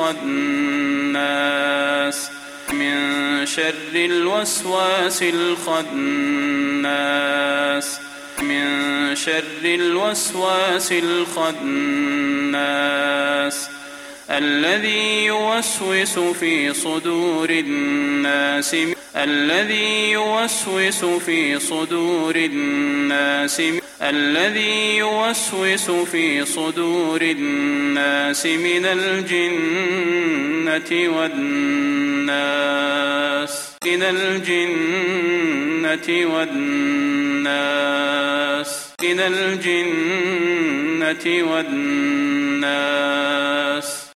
الخناس. من شر الوسواس الخناس. من شر الوسواس الخناس الذي يوسوس في صدور الناس. الذي يوسوس في صدور الناس. الذي يوسوس في صدور الناس من الجنة والناس. من الجنة والناس. من الجنة والناس.